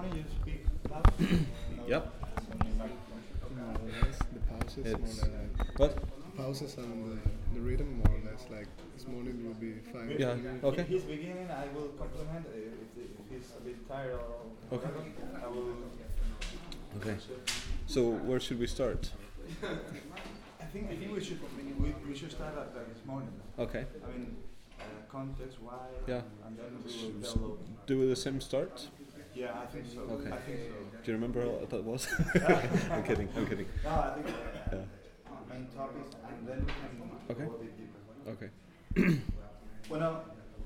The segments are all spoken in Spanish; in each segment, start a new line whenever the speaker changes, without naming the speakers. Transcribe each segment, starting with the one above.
morning you speak loud?
Yep.
More or less, the pauses
It's-
more like
What?
pauses and the rhythm more or less like this morning will be fine.
Yeah, okay.
If he's beginning, I will compliment. If he's a bit tired or
Okay.
whatever, I will.
Okay. So where should we start?
I think we should start at this morning.
Okay.
I mean, context, why,
Yeah.
and then we will
S-
develop.
Do the same start?
Yeah, I think so.
Okay.
I think so.
Do you remember what that was? I'm kidding. I'm kidding.
No, I think
Yeah.
main topics, and then we can
Okay.
go a bit deeper.
Okay.
Bueno,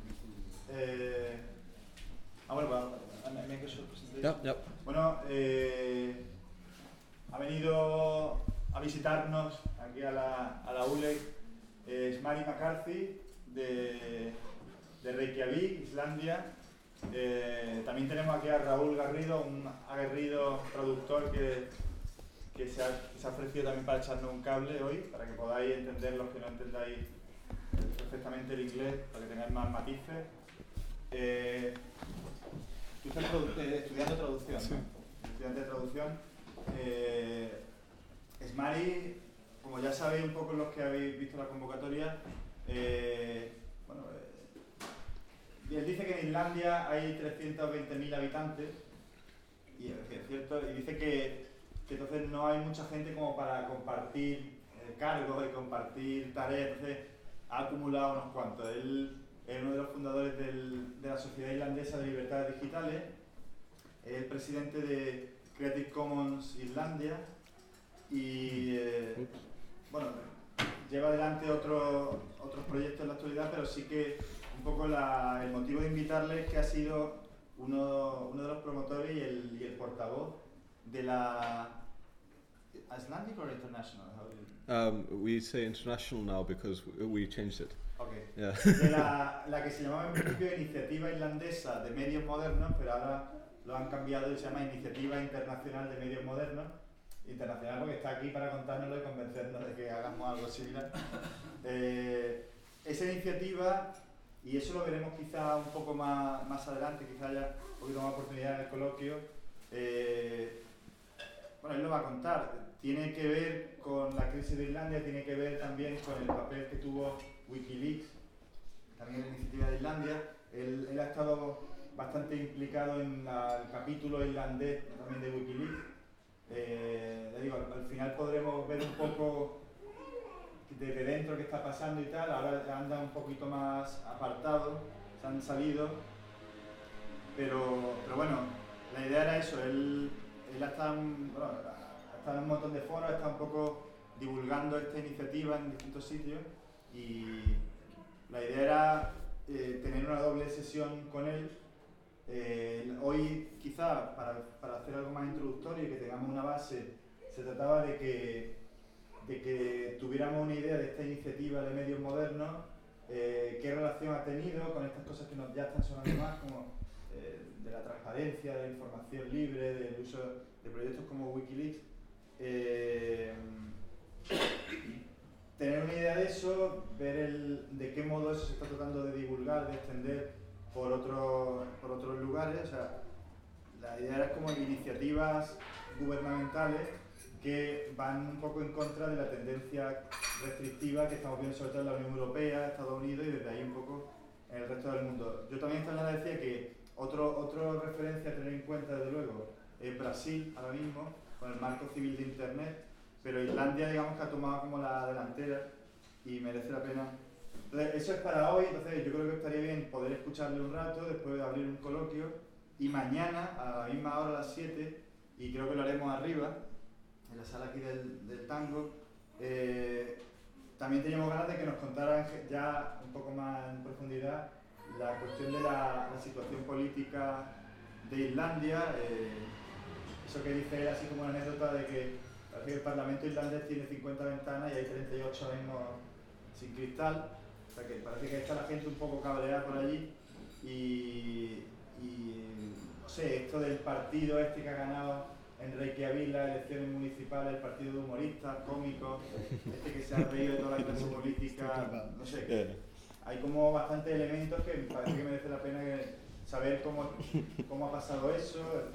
well, make a short presentation.
Yep. Yep.
Bueno, ha venido a visitarnos aquí a la ULEC Mary McCarthy de Reykjavik, Islandia. También tenemos aquí a Raúl Garrido, un aguerrido traductor que se ha ofrecido también para echarnos un cable hoy, para que podáis entender los que no entendáis perfectamente el inglés, para que tengáis más matices. Tú estás estudiando traducción,
Sí.
¿no? Estudiante de traducción. Smari, como ya sabéis un poco los que habéis visto la convocatoria, él dice que en Islandia hay 320.000 habitantes, y es cierto, y dice que entonces no hay mucha gente como para compartir cargos y compartir tareas, entonces ha acumulado unos cuantos. Él es uno de los fundadores de la Sociedad Islandesa de Libertades Digitales, es el presidente de Creative Commons Islandia y bueno, lleva adelante otros proyectos en la actualidad, pero sí que un poco el motivo de invitarle es que ha sido uno de los promotores y el portavoz de la Icelandic or International? How do you...
We say international now because we changed it.
Okay.
Yeah.
De la que se llamaba en principio Iniciativa Islandesa de Medios Modernos, pero ahora lo han cambiado y se llama Iniciativa Internacional de Medios Modernos. Internacional porque está aquí para contárnoslo y convencernos de que hagamos algo similar. Esa iniciativa, y eso lo veremos quizá un poco más adelante, quizá haya un poquito más oportunidad en el coloquio. Bueno, él lo va a contar. Tiene que ver con la crisis de Islandia, tiene que ver también con el papel que tuvo Wikileaks, también en la iniciativa de Islandia. Él ha estado bastante implicado en el capítulo islandés también de Wikileaks. Le digo, al final podremos ver un poco desde dentro qué está pasando y tal. Ahora anda un poquito más apartado, se han salido, pero bueno, la idea era eso. Él ha estado en un montón de foros, ha estado un poco divulgando esta iniciativa en distintos sitios y la idea era tener una doble sesión con él. Hoy quizá para hacer algo más introductorio y que tengamos una base, se trataba de que tuviéramos una idea de esta iniciativa de medios modernos, qué relación ha tenido con estas cosas que ya están sonando más, como de la transparencia, de la información libre, del uso de proyectos como Wikileaks. Tener una idea de eso, ver de qué modo eso se está tratando de divulgar, de extender por otros lugares. O sea, la idea era como iniciativas gubernamentales que van un poco en contra de la tendencia restrictiva que estamos viendo sobre todo en la Unión Europea, Estados Unidos y desde ahí un poco en el resto del mundo. Yo también esta mañana decía que otra referencia a tener en cuenta desde luego es Brasil ahora mismo, con el marco civil de Internet, pero Islandia digamos que ha tomado como la delantera y merece la pena. Entonces eso es para hoy, entonces yo creo que estaría bien poder escucharle un rato, después de abrir un coloquio y mañana a la misma hora, a las 7, y creo que lo haremos arriba, en la sala aquí del Tango. También teníamos ganas de que nos contaran ya un poco más en profundidad la cuestión de la situación política de Islandia. Eso que dice así como una anécdota de que parece que el Parlamento islandés tiene 50 ventanas y hay 38 ahora mismo sin cristal. O sea que parece que está la gente un poco cabreada por allí y no sé, esto del partido este que ha ganado en Reykjavik las elecciones municipales, el partido de humoristas, cómicos, este que se ha reído de toda la clase política, no sé, que hay como bastantes elementos que me parece que merece la pena saber cómo ha pasado eso.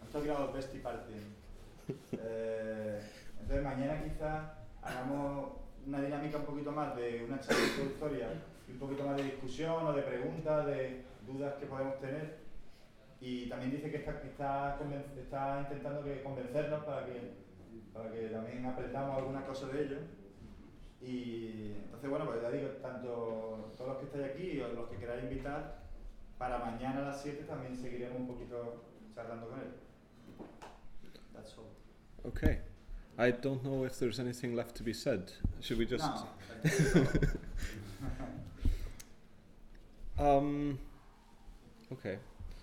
talking about bestie party. Entonces mañana quizás hagamos una dinámica un poquito más de una charla introductoria y un poquito más de discusión o de preguntas, de dudas que podemos tener. Y también dice que está intentando convencernos para que también aprendamos algunas cosas de ello. Y entonces, bueno, pues ya digo, tanto todos los que estáis aquí o los que queráis invitar, para mañana a las 7 también seguiremos un poquito charlando con él. That's all.
Okay. I don't know if there's anything left to be said. Should we just...
No.
Okay.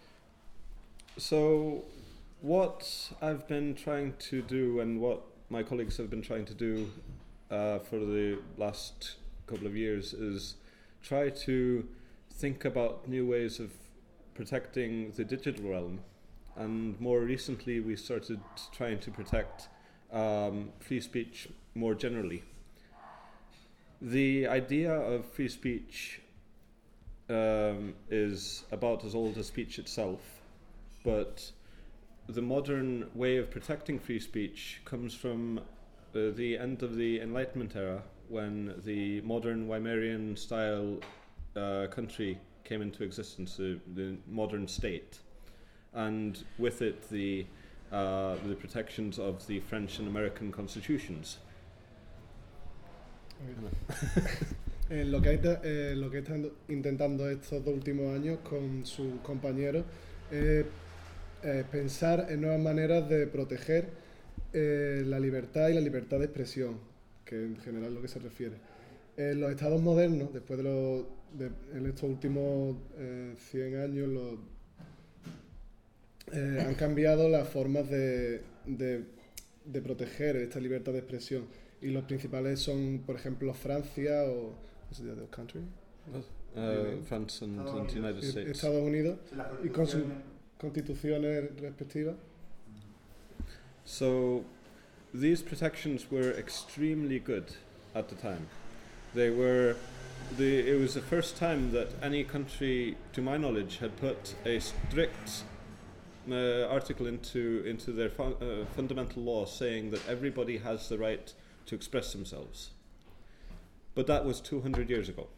So, what I've been trying to do and what my colleagues have been trying to do for the last couple of years is try to think about new ways of protecting the digital realm. And more recently we started trying to protect free speech more generally. The idea of free speech is about as old as speech itself, but the modern way of protecting free speech comes from the end of the Enlightenment era, when the modern Weimarian style country came into existence, the modern state, and with it the protections of the French and American constitutions.
Lo que está intentando estos 2 últimos años con sus compañeros es pensar en nuevas maneras de proteger la libertad y la libertad de expresión, que en general es lo que se refiere. Los estados modernos, después en estos últimos 100 años, han cambiado las formas de proteger esta libertad de expresión. Y los principales son, por ejemplo, Francia o... ¿What's the other country?
France and the United States.
Estados Unidos, y con sus constituciones respectivas.
So, these protections were extremely good at the time. It was the first time that any country, to my knowledge, had put a strict article into their fundamental law saying that everybody has the right to express themselves. But that was 200 years ago.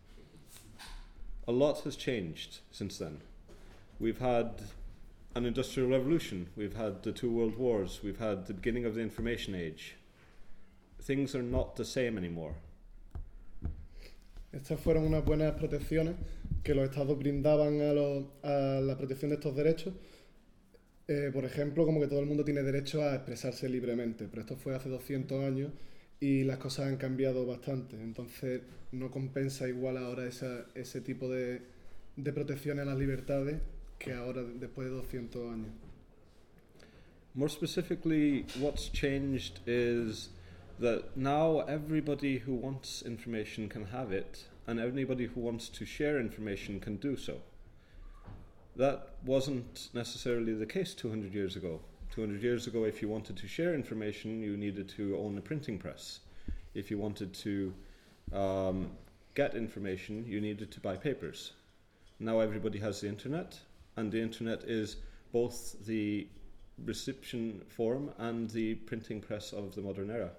A lot has changed since then. We've had an industrial revolution, we've had the 2 world wars, we've had the beginning of the information age. Things are not the same anymore.
Estas fueron unas buenas protecciones que los estados brindaban a la protección de estos derechos. Por ejemplo, como que todo el mundo tiene derecho a expresarse libremente, pero esto fue hace 200 años y las cosas han cambiado bastante. Entonces no compensa igual ahora ese tipo de protecciones a las libertades que ahora, después de 200 años.
More specifically, what's changed is that now everybody who wants information can have it, and anybody who wants to share information can do so. That wasn't necessarily the case 200 years ago. 200 years ago, if you wanted to share information, you needed to own a printing press. If you wanted to get information, you needed to buy papers. Now everybody has the internet, and the internet is both the reception form and the printing press of the modern era.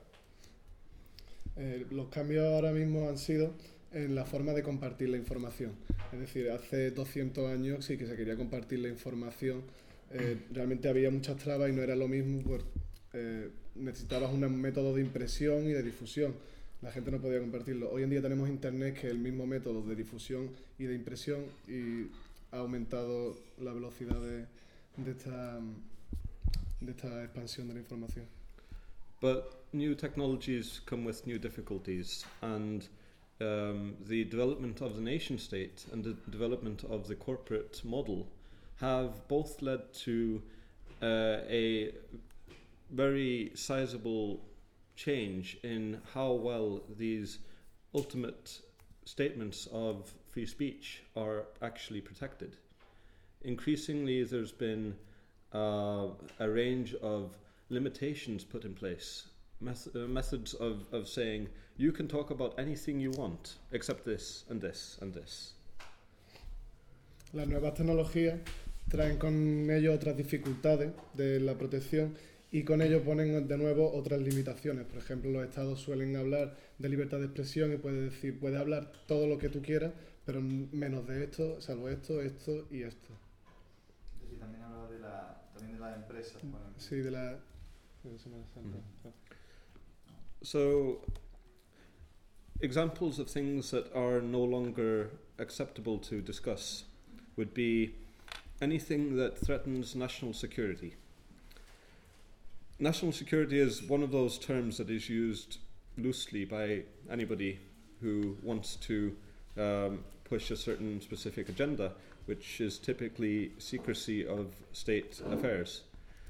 Los cambios ahora mismo han sido en la forma de compartir la información. Es decir, hace 200 años sí que se quería compartir la información. Realmente había muchas trabas y no era lo mismo, pues, necesitabas un método de impresión y de difusión. La gente no podía compartirlo. Hoy en día tenemos internet, que es el mismo método de difusión y de impresión, y ha aumentado la velocidad de esta expansión de la información.
But new technologies come with new difficulties, and the development of the nation state and the development of the corporate model have both led to a very sizable change in how well these ultimate statements of free speech are actually protected. Increasingly, there's been a range of limitations put in place, methods of saying you can talk about anything you want except this and this and this.
Las nuevas tecnologías traen con ellos otras dificultades de la protección y con ello ponen de nuevo otras limitaciones. Por ejemplo, los estados suelen hablar de libertad de expresión y puedes hablar todo lo que tú quieras, pero menos de esto, salvo esto, esto y esto.
Sí, también hablaba también de las empresas.
Sí, de la Semana Santa.
So, examples of things that are no longer acceptable to discuss would be anything that threatens national security. National security is one of those terms that is used loosely by anybody who wants to push a certain specific agenda, which is typically secrecy of state affairs.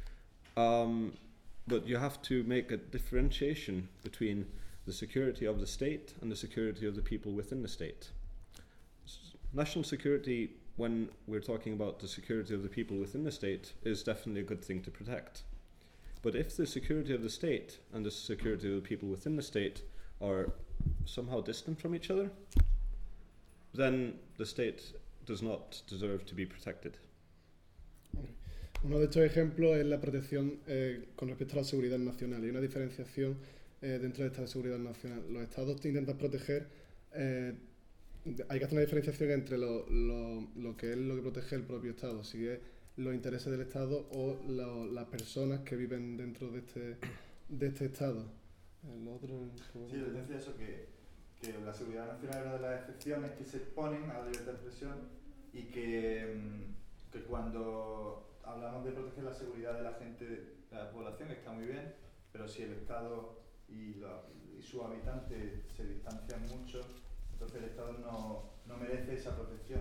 But you have to make a differentiation between the security of the state and the security of the people within the state. National security, when we're talking about the security of the people within the state, is definitely a good thing to protect. But if the security of the state and the security of the people within the state are somehow distant from each other, then the state does not deserve to be protected.
Uno de estos ejemplos es la protección con respecto a la seguridad nacional. Hay una diferenciación dentro de esta seguridad nacional. Los estados intentan proteger, hay que hacer una diferenciación entre lo que es lo que protege el propio estado, si es los intereses del estado o las personas que viven dentro de este estado. El otro,
sí, yo decía eso, que la seguridad nacional es una de las excepciones que se ponen a la libertad de expresión y que cuando hablamos de proteger la seguridad de la gente, de la población, está muy bien, pero si el Estado y sus habitantes se distancian mucho, entonces el Estado no merece esa protección.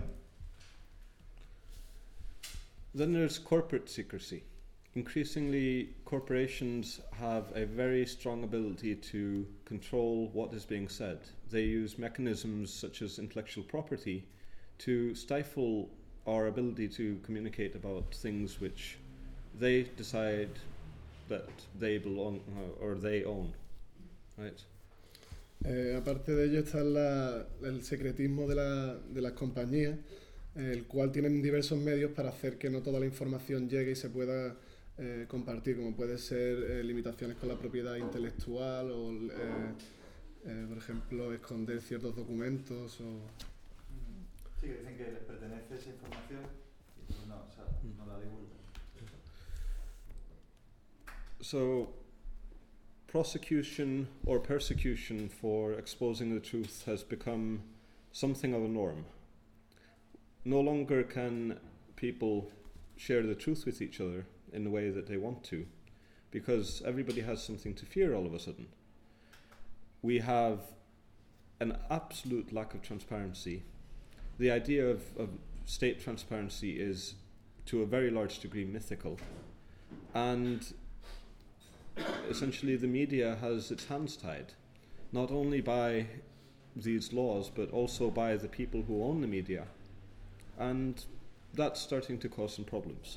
Then there's corporate secrecy. Increasingly, corporations have a very strong ability to control what is being said. They use mechanisms such as intellectual property to stifle our ability to communicate about things which they decide that they belong or they own, right?
Aparte de ello está el secretismo de las compañías, el cual tienen diversos medios para hacer que no toda la información llegue y se pueda compartir, como puede ser limitaciones con la propiedad intelectual o, por ejemplo, esconder ciertos documentos o...
Sí, que dicen que les pertenece esa información y pues no la divulgan.
So, prosecution or persecution for exposing the truth has become something of a norm. No longer can people share the truth with each other in the way that they want to, because everybody has something to fear all of a sudden. We have an absolute lack of transparency. The idea of state transparency is, to a very large degree, mythical. And essentially the media has its hands tied, not only by these laws, but also by the people who own the media. And that's starting to cause some problems.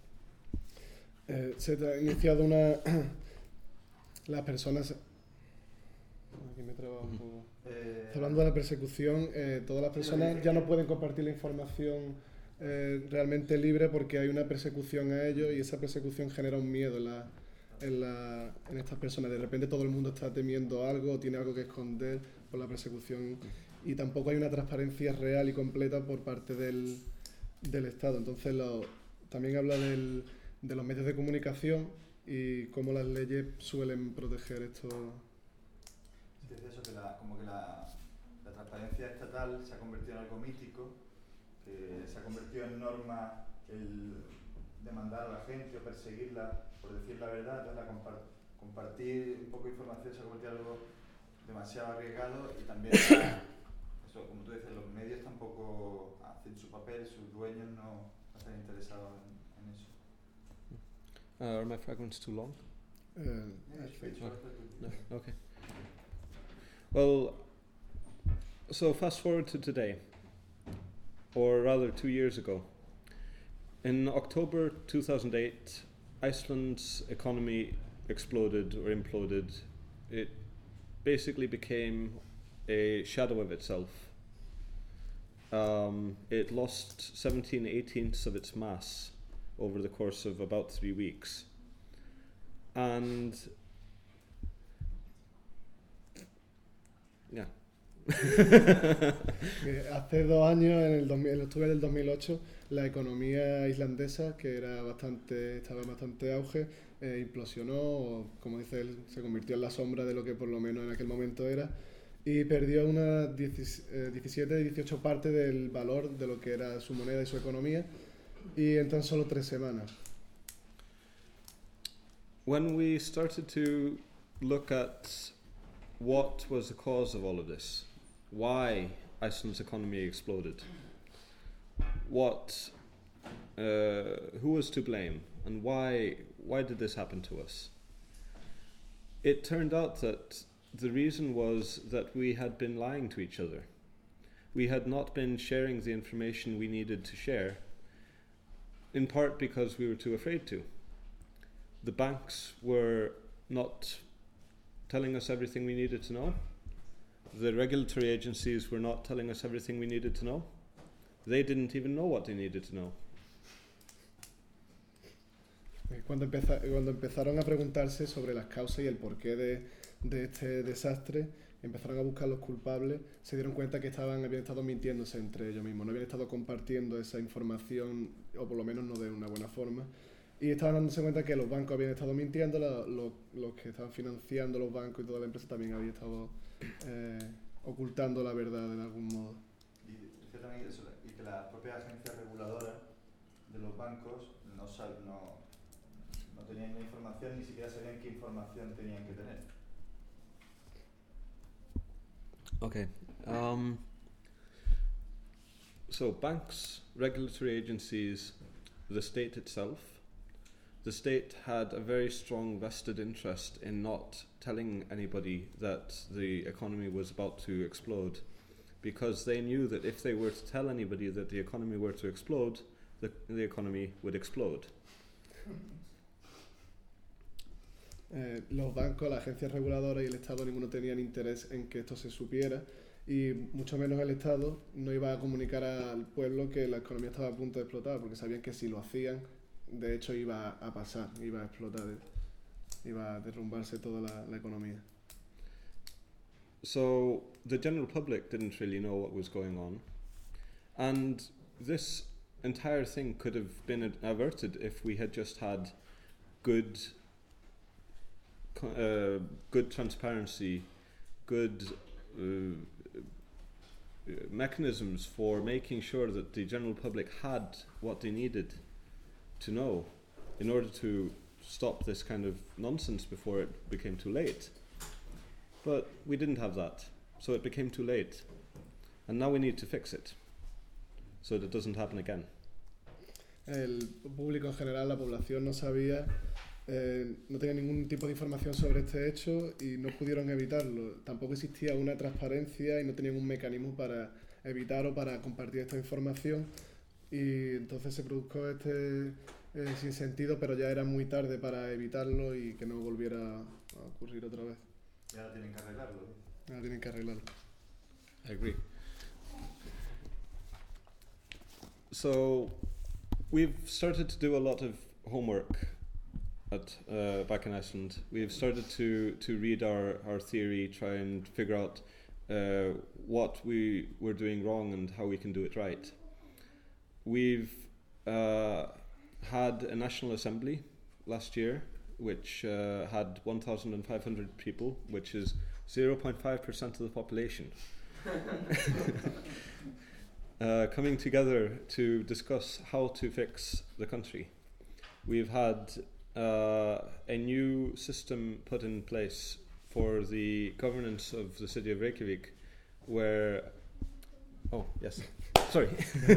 Se ha iniciado las personas... Aquí me he trabado un poco. Hablando de la persecución, todas las personas ya no pueden compartir la información realmente libre porque hay una persecución a ellos y esa persecución genera un miedo en estas personas. De repente todo el mundo está temiendo algo, tiene algo que esconder por la persecución y tampoco hay una transparencia real y completa por parte del Estado. Entonces también habla de los medios de comunicación y cómo las leyes suelen proteger esto.
Sí, es eso, como que la transparencia estatal se ha convertido en algo mítico, que se ha convertido en norma el demandar a la gente o perseguirla por decir la verdad. Entonces compartir un poco de información se ha convertido en algo demasiado arriesgado y también eso, como tú dices, los medios tampoco hacen su papel, sus dueños no están interesados en eso.
Are my fragments too long? No, okay. Well, so fast forward to today, or rather 2 years ago. In October 2008, Iceland's economy exploded or imploded. It basically became a shadow of itself. it lost 17/18 of its mass over the course of about 3 weeks. And yeah.
Hace 2 años, en octubre del 2008, la economía islandesa, que estaba en bastante auge, implosionó, o como dice él, se convirtió en la sombra de lo que por lo menos en aquel momento era, y perdió unas 17-18 partes del valor de lo que era su moneda y su economía, y en tan solo 3 semanas.
When we started to look at what was the cause of all of this, why Iceland's economy exploded, who was to blame, and why did this happen to us? It turned out that the reason was that we had been lying to each other. We had not been sharing the information we needed to share, in part because we were too afraid to. The banks were not telling us everything we needed to know. The regulatory agencies were not telling us everything we needed to know. They didn't even know what they needed to know.
Cuando empezaron a preguntarse sobre las causas y el porqué de este desastre, empezaron a buscar los culpables, se dieron cuenta que habían estado mintiéndose entre ellos mismos, no habían estado compartiendo esa información, o por lo menos no de una buena forma, y estaban dándose cuenta que los bancos habían estado mintiendo, los que estaban financiando los bancos y toda la empresa también habían estado ocultando la verdad de algún modo.
Y dice también eso, y que las propias agencias reguladoras de los bancos no tenían información, ni siquiera sabían qué información tenían que tener.
Okay. So banks, regulatory agencies, the state itself. The state had a very strong vested interest in not telling anybody that the economy was about to explode, because they knew that if they were to tell anybody that the economy were to explode, the economy would explode.
Los bancos, las agencias reguladoras y el Estado, ninguno tenían interés en que esto se supiera, y mucho menos el Estado no iba a comunicar al pueblo que la economía estaba a punto de explotar, porque sabían que si lo hacían, de hecho iba a pasar, iba a explotar, iba a derrumbarse toda la economía.
So the general public didn't really know what was going on, and this entire thing could have been averted if we had just had good transparency, good mechanisms for making sure that the general public had what they needed to know in order to stop this kind of nonsense before it became too late. But we didn't have that, so it became too late. And now we need to fix it so that it doesn't happen again.
El público en general, la población no sabía, no tenía ningún tipo de información sobre este hecho y no pudieron evitarlo. Tampoco existía una transparencia y no tenían un mecanismo para evitar o para compartir esta información, y entonces se produjo este sinsentido, pero ya era muy tarde para evitarlo y que no volviera a ocurrir otra vez.
Y ahora tienen que arreglarlo.
Ahora tienen que arreglarlo.
I agree. So we've started to do a lot of homework back in Iceland. We've started to read our theory, try and figure out what we were doing wrong and how we can do it right. We've had a National Assembly last year, which had 1,500 people, which is 0.5% of the population, coming together to discuss how to fix the country. We've had a new system put in place for the governance of the city of Reykjavik, where... Oh, yes. Sorry.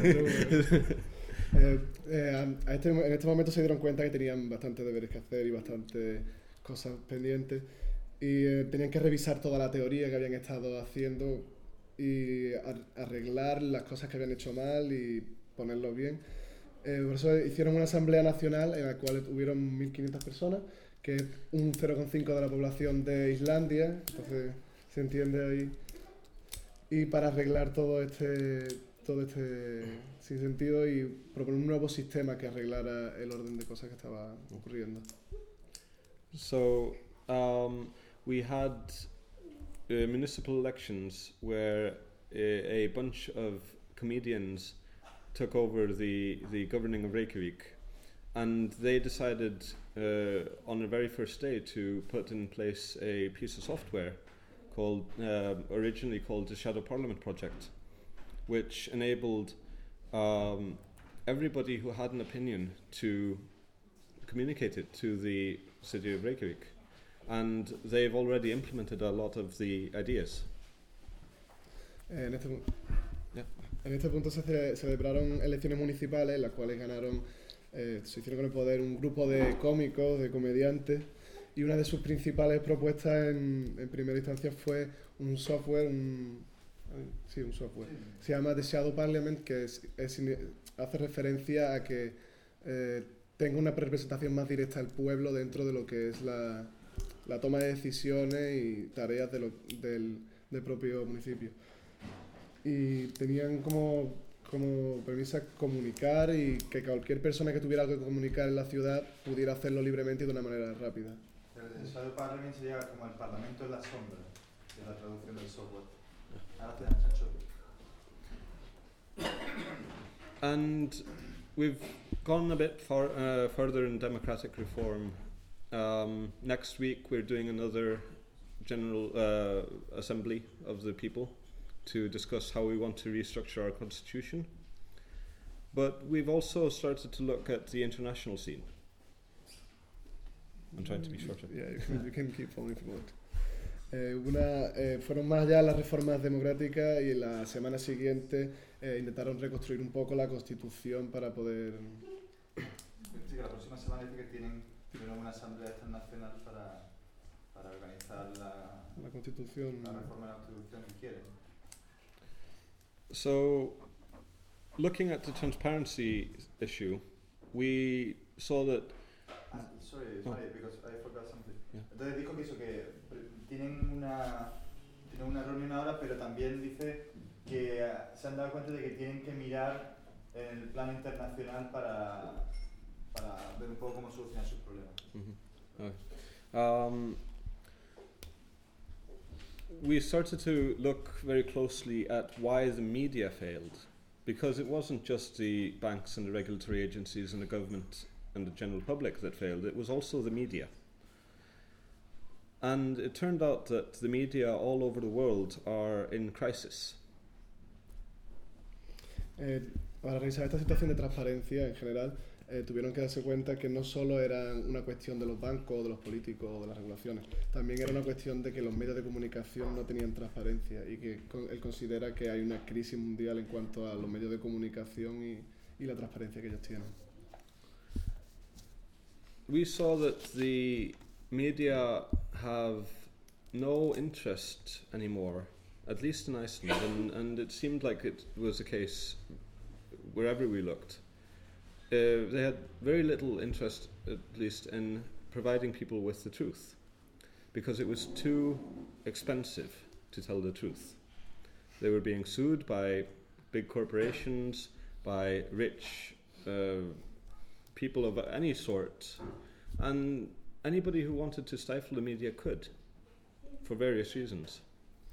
En este momento se dieron cuenta que tenían bastantes deberes que hacer y bastantes cosas pendientes, y tenían que revisar toda la teoría que habían estado haciendo y arreglar las cosas que habían hecho mal y ponerlo bien. Por eso hicieron una asamblea nacional en la cual hubieron 1.500 personas, que es un 0,5% de la población de Islandia, entonces se entiende ahí. Y para arreglar todo este todo este sinsentido y proponer un nuevo sistema que arreglara el orden de cosas que estaba ocurriendo.
So we had municipal elections where a bunch of comedians took over the governing of Reykjavik, and they decided on the very first day to put in place a piece of software called originally called the Shadow Parliament Project, which enabled everybody who had an opinion to communicate it to the city of Reykjavik, and they've already implemented a lot of the ideas.
En este punto se celebraron elecciones municipales en las cuales ganaron, se hicieron con el poder un grupo de cómicos, de comediantes, y una de sus principales propuestas en primera instancia fue un software, un software. Se llama The Shadow Parliament, que hace referencia a que tenga una representación más directa del pueblo dentro de lo que es la toma de decisiones y tareas del propio municipio. Y tenían como premisa comunicar y que cualquier persona que tuviera algo que comunicar en la ciudad pudiera hacerlo libremente y de una manera rápida.
El Shadow Parliament sería como el Parlamento en la sombra, que es la traducción del software. Ahora te dan hecho.
And we've gone a bit further in democratic reform. Next week we're doing another general assembly of the people to discuss how we want to restructure our constitution. But we've also started to look at the international scene. I'm trying to be shorter.
Yeah, you can keep on if you want. Fueron más allá las reformas democráticas y en la semana siguiente intentaron reconstruir un poco la constitución para poder...
Sí, que la próxima semana dice que tienen una asamblea internacional para organizar la
constitución.
La reforma de la constitución que quieren.
So, looking at the transparency issue, we saw that...
Sorry, because I forgot something.
Yeah.
Entonces dijo que eso, que tienen una reunión ahora, pero también dice que se han dado cuenta de que tienen que mirar en el plano internacional para ver un poco cómo solucionar sus problemas.
Mm-hmm. We started to look very closely at why the media failed, because it wasn't just the banks and the regulatory agencies and the government and the general public that failed, it was also the media. And it turned out that the media all over the world are in crisis.
Para revisar esta situación de transparencia en general, tuvieron que darse cuenta que no solo era una cuestión de los bancos, de los políticos o de las regulaciones, también era una cuestión de que los medios de comunicación no tenían transparencia y que él considera que hay una crisis mundial en cuanto a los medios de comunicación y la transparencia que ellos tienen.
We saw that the media have no interest anymore, at least in Iceland, and it seemed like it was the case wherever we looked. They had very little interest, at least, in providing people with the truth, because it was too expensive to tell the truth. They were being sued by big corporations, by rich people of any sort, and anybody who wanted to stifle the media could, for various reasons.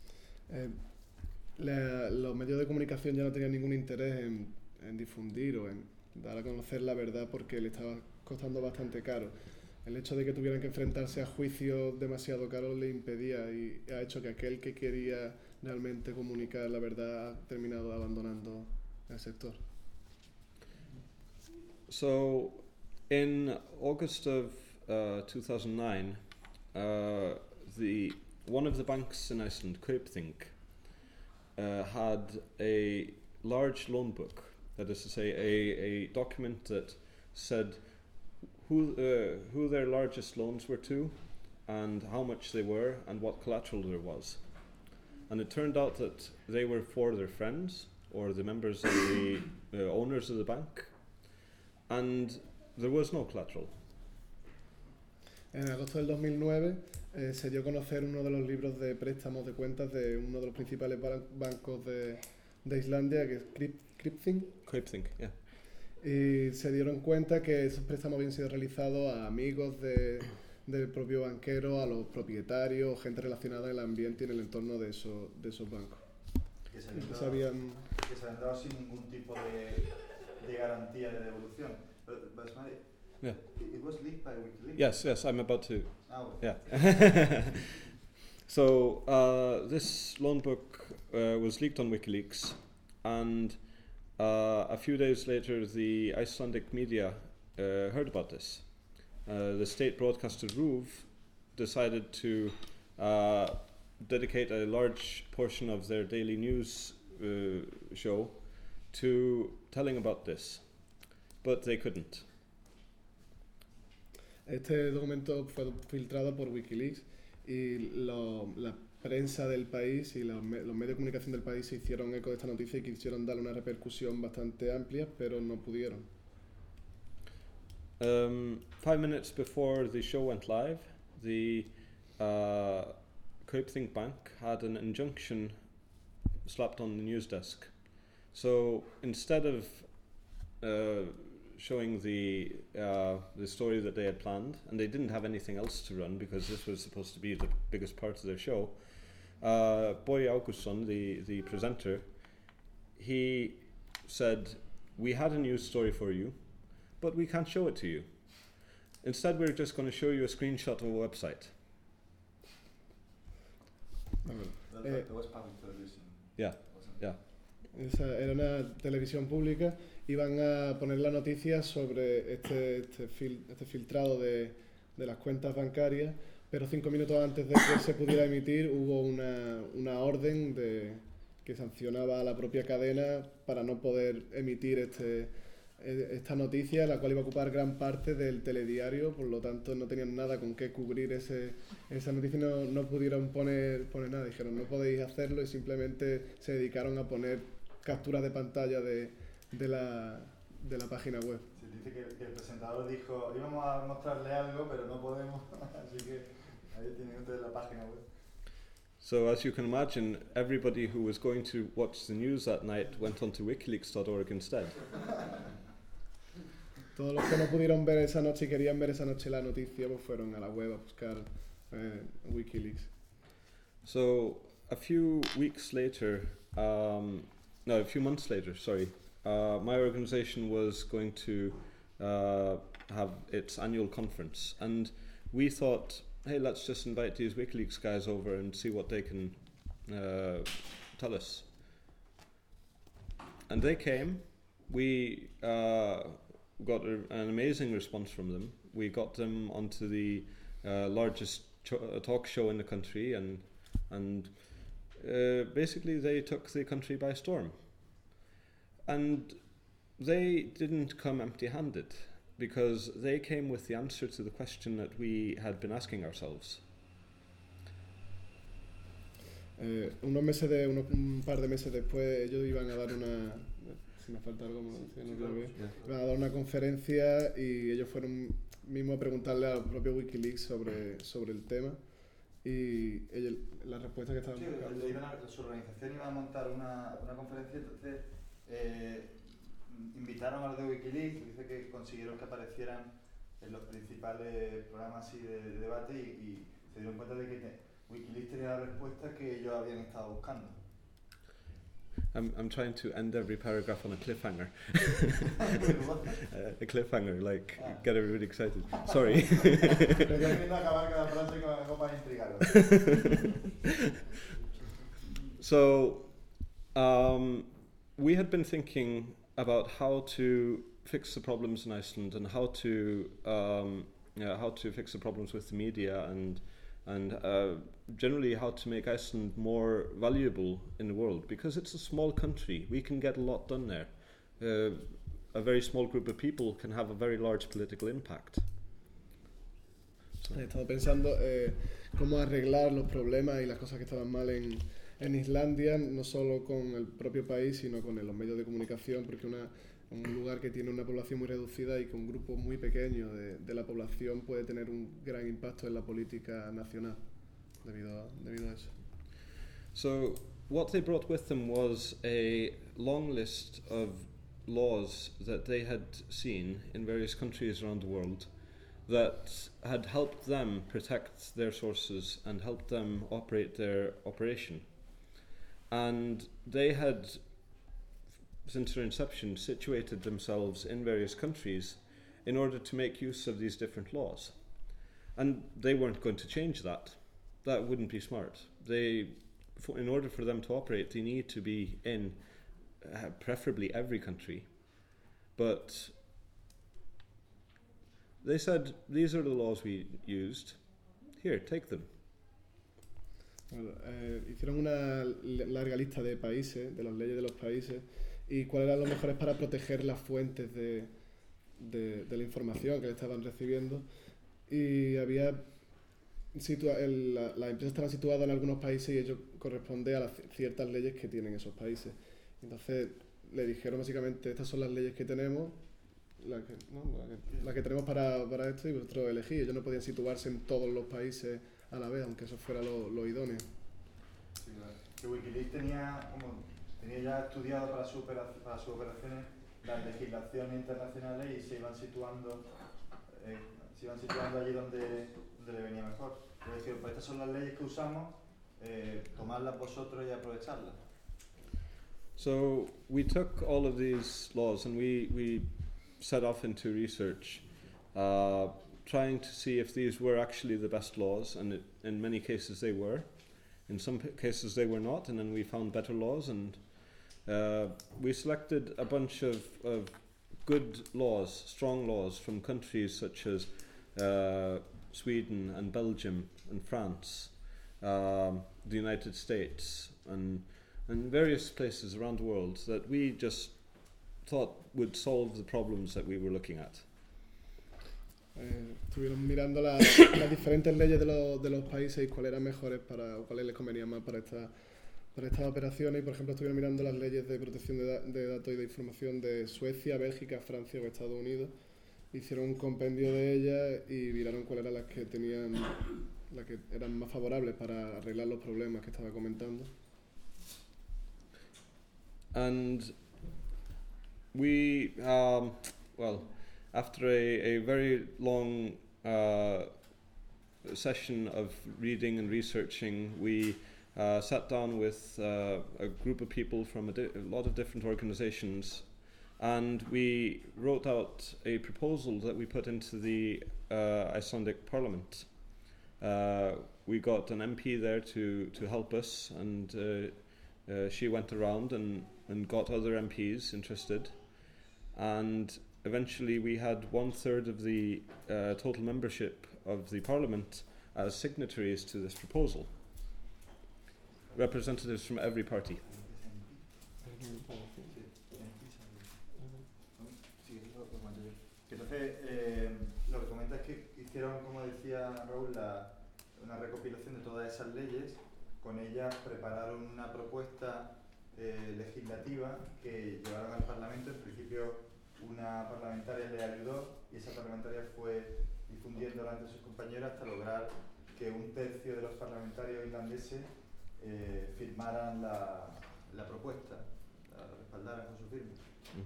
Los medios de comunicación ya no tenían ningún interés en difundir o en dar a conocer la verdad porque le estaba costando bastante caro. El hecho de que tuvieran que enfrentarse a juicios demasiado caros le impedía y ha hecho que aquel que quería realmente comunicar la verdad ha terminado abandonando el sector.
So, in August of 2009, one of the banks in Iceland, Kaupthing, had a large loan book. That is to say, a document that said who their largest loans were to, and how much they were, and what collateral there was. And it turned out that they were for their friends, or the members of the owners of the bank, and there was no collateral.
En agosto del 2009 se dio a conocer uno de los libros de préstamos de cuentas de uno de los principales bancos de Islandia, que es Crypting,
Cripthink, yeah.
y se dieron cuenta que esos préstamos habían sido realizados a amigos del propio banquero, a los propietarios, gente relacionada en el ambiente y en el entorno de esos bancos.
Que se
Entonces
habían
habían...
que se habían dado sin ningún tipo de garantía de devolución. But Smiley,
Yeah.
it was leaked by WikiLeaks.
Yes, I'm about to.
Ah, well.
Yeah. So this loan book was leaked on WikiLeaks, and a few days later, the Icelandic media heard about this. The state broadcaster RÚV decided to dedicate a large portion of their daily news show to telling about this, but they couldn't.
Este documento fue filtrado por WikiLeaks y la prensa del país y los medios de comunicación del país se hicieron eco de esta noticia y quisieron darle una repercusión bastante amplia, pero no pudieron.
5 minutes before the show went live, the Kaupthing Bank had an injunction slapped on the news desk. So instead of showing the story that they had planned, and they didn't have anything else to run because this was supposed to be the biggest part of their show, Boy Augustsson, the presenter, he said, "We had a news story for you, but we can't show it to you. Instead, we're just going to show you a screenshot of a website."
That was public television.
Yeah,
Wasn't it?
yeah.
Esa era una televisión pública, iban a poner la noticia sobre este filtrado de las cuentas bancarias, pero 5 minutos antes de que se pudiera emitir hubo una orden que sancionaba a la propia cadena para no poder emitir esta noticia, la cual iba a ocupar gran parte del telediario, por lo tanto no tenían nada con qué cubrir esa noticia y no pudieron poner nada, dijeron no podéis hacerlo y simplemente se dedicaron a poner capturas de pantalla de la página web.
Se dice que el presentador dijo, íbamos a mostrarle algo, pero no podemos, así que ahí tienen ustedes la página web.
So as you can imagine, everybody who was going to watch the news that night went onto wikileaks.org instead.
Todos los que no pudieron ver esa noche y querían ver esa noche la noticia, pues fueron a la web a buscar WikiLeaks.
So a few months later, sorry, my organization was going to have its annual conference, and we thought, hey, let's just invite these WikiLeaks guys over and see what they can tell us. And they came. We got an amazing response from them. We got them onto the largest talk show in the country, and basically they took the country by storm. And they didn't come empty-handed, because they came with the answer to the question that we had been asking ourselves.
Un par de meses después ellos iban a dar si me falta algo, iban a dar una conferencia y ellos fueron mismos a preguntarle al propio WikiLeaks sobre el tema y la respuesta que estaban buscando.
Su organización iba a montar una conferencia, entonces invitaron a los de WikiLeaks, dice que consiguieron que aparecieran en los principales programas así de debate y se dieron cuenta de que WikiLeaks tenía la respuesta que ellos habían estado buscando.
I'm trying to end every paragraph on a cliffhanger. A cliffhanger, like get everybody excited. Sorry. So, we had been thinking about how to fix the problems in Iceland and how to fix the problems with the media and generally how to make Iceland more valuable in the world, because it's a small country. We can get a lot done there. A very small group of people can have a very large political impact.
He estado pensando cómo arreglar los problemas y las cosas que estaban mal en Islandia, no solo con el propio país, sino con los medios de comunicación, porque un lugar que tiene una población muy reducida y con un grupo muy pequeño de la población puede tener un gran impacto en la política nacional debido a eso.
So what they brought with them was a long list of laws that they had seen in various countries around the world that had helped them protect their sources and helped them operate their operation. And they had, since their inception, situated themselves in various countries in order to make use of these different laws. And they weren't going to change that. That wouldn't be smart. In order for them to operate, they need to be in preferably every country. But they said, these are the laws we used. Here, take them.
Bueno, hicieron una larga lista de países, de las leyes de los países, y cuáles eran los mejores para proteger las fuentes de la información que le estaban recibiendo. Y había las empresas estaban situadas en algunos países y ello corresponde a ciertas leyes que tienen esos países. Entonces le dijeron básicamente, estas son las leyes que tenemos, las que tenemos para esto, y vosotros elegís. Ellos no podían situarse en todos los países a la vez, aunque eso fuera lo idóneo.
Sí, claro. Que Wikileaks tenía ya estudiado para sus operaciones las legislaciones internacionales y se iban situando allí donde le venía mejor. Es decir, pues estas son las leyes que usamos, tomadlas vosotros y aprovecharlas.
So we took all of these laws and we set off into research, trying to see if these were actually the best laws, and in many cases they were. In some cases they were not, and then we found better laws, and we selected a bunch of good laws, strong laws from countries such as Sweden and Belgium and France, the United States, and various places around the world that we just thought would solve the problems that we were looking at.
Estuvieron mirando las diferentes leyes de los países y cuáles eran mejores o cuáles les convenían más para estas operaciones. Y por ejemplo estuvieron mirando las leyes de protección de datos y de información de Suecia, Bélgica, Francia o Estados Unidos. Hicieron un compendio de ellas y miraron cuáles eran las que eran más favorables para arreglar los problemas que estaba comentando.
And we, after a very long session of reading and researching, we sat down with a group of people from a lot of different organizations, and we wrote out a proposal that we put into the Icelandic Parliament. We got an MP there to help us, and she went around and got other MPs interested, and eventually we had 1/3 of the total membership of the Parliament as signatories to this proposal. Representatives from every party.
Entonces, lo que comenta es que hicieron, como decía Raúl, una recopilación de todas esas leyes. Con ellas prepararon una propuesta legislativa que llevaron al Parlamento. En principio, una parlamentaria le ayudó y esa parlamentaria fue difundiéndola entre sus compañeros hasta lograr que 1/3 de los parlamentarios irlandeses firmaran la propuesta, la respaldaran con su firma.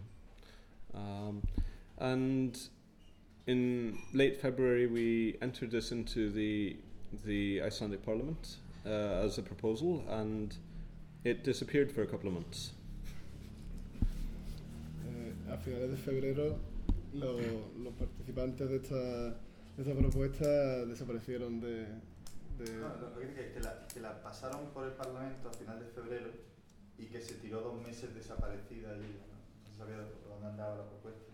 And in late February we entered this into the Icelandic Parliament as a proposal, and it disappeared for a couple of months.
A finales de febrero los participantes de esta propuesta desaparecieron de...
Lo que es que la pasaron por el Parlamento a final de febrero y que se tiró 2 meses desaparecida allí, no se sabía dónde andaba la propuesta.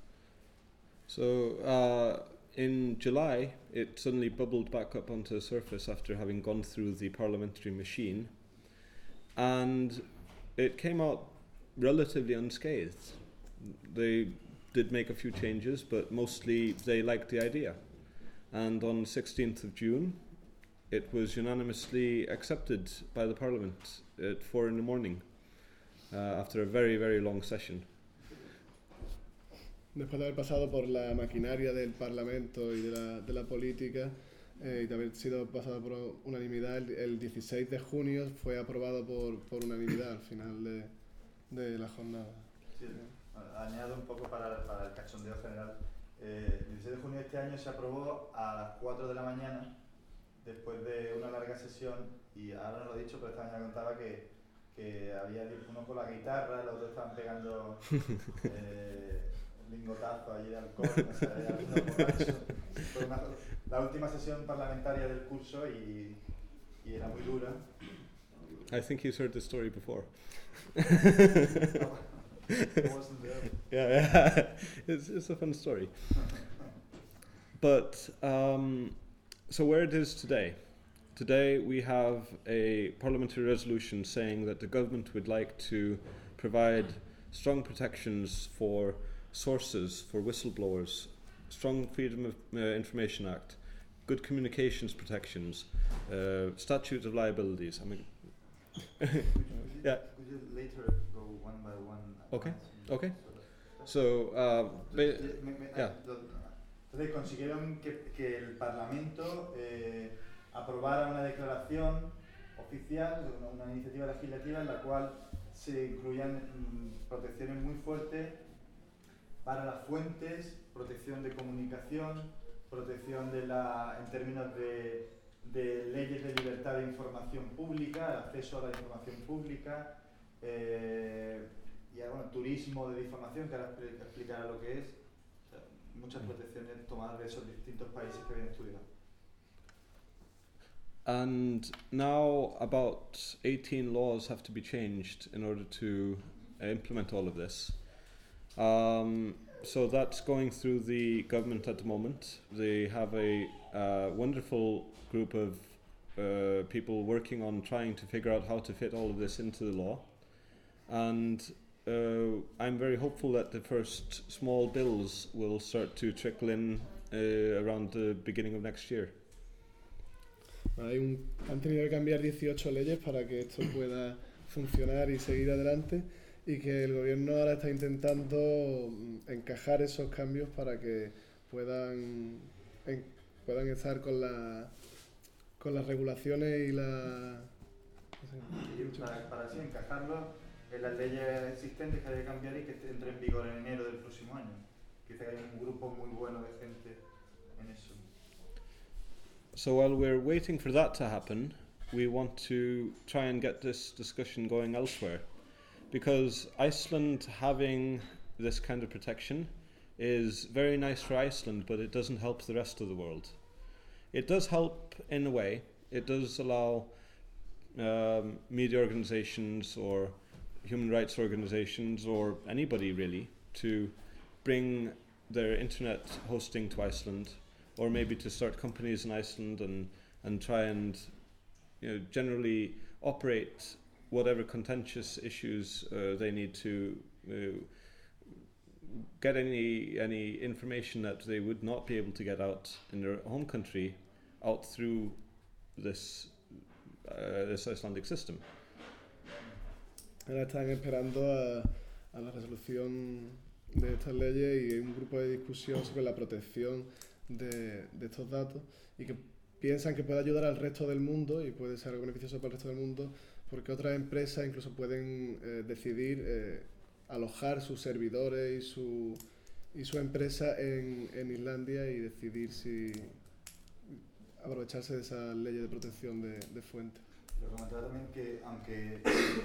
So in July it suddenly bubbled back up onto the surface after having gone through the parliamentary machine, and it came out relatively unscathed. They did make a few changes, but mostly they liked the idea. And on the 16th of June, it was unanimously accepted by the Parliament at 4 a.m. After a very, very long session.
Después de haber pasado por la maquinaria del Parlamento y de la política, y de haber sido pasado por unanimidad, el 16 de junio fue aprobado por unanimidad al final de la jornada.
Sí, añado un poco para el cachondeo general. El 16 de junio de este año se aprobó a las 4 de la mañana, después de una larga sesión, y ahora no lo he dicho, pero esta mañana contaba que había uno con la guitarra, los otros estaban pegando lingotazos allí de alcohol, no sé, había algunos borrachos. Fue la última sesión parlamentaria del curso y era muy dura.
I think he's heard this story before.
I wasn't there.
Yeah. It's a fun story. But so where it is today. Today we have a parliamentary resolution saying that the government would like to provide strong protections for sources, for whistleblowers, strong Freedom of Information Act, good communications protections, statutes of liabilities. I mean, yeah.
Could you later go one by one?
Okay. So, yeah.
Entonces consiguieron que el Parlamento aprobara una declaración oficial, una iniciativa legislativa en la cual se incluían protecciones muy fuertes para las fuentes, protección de comunicación, protección en términos de leyes de libertad de información pública, el acceso a la información pública, y bueno, turismo de información, que ahora explicará lo que es. O sea, muchas protecciones tomadas de esos distintos países que habían estudiado.
And now about 18 laws have to be changed in order to implement all of this. So that's going through the government at the moment. They have a wonderful group of people working on trying to figure out how to fit all of this into the law. And I'm very hopeful that the first small bills will start to trickle in around the beginning of next year.
Han tenido que cambiar 18 leyes para que esto pueda funcionar y seguir adelante, y que el gobierno ahora está intentando encajar esos cambios para que puedan estar con las regulaciones y
para así encajarlo en las leyes existentes que hay que cambiar y que entre en vigor en enero del próximo año. Quizá hay un grupo muy bueno de gente en eso.
So while we're waiting for that to happen, we want to try and get this discussion going elsewhere. Because Iceland having this kind of protection is very nice for Iceland, but it doesn't help the rest of the world. It does help in a way. It does allow media organizations or human rights organizations or anybody really to bring their internet hosting to Iceland, or maybe to start companies in Iceland and try and generally operate whatever contentious issues they need to get any information that they would not be able to get out in their home country out through this Icelandic system.
Ahora están esperando a la resolución de estas leyes, y hay un grupo de discusión sobre la protección de estos datos, y que piensan que puede ayudar al resto del mundo y puede ser algo beneficioso para el resto del mundo, porque otras empresas incluso pueden decidir alojar sus servidores y su empresa en Islandia, y decidir si aprovecharse de esas leyes de protección de fuentes.
Lo comentaba también que aunque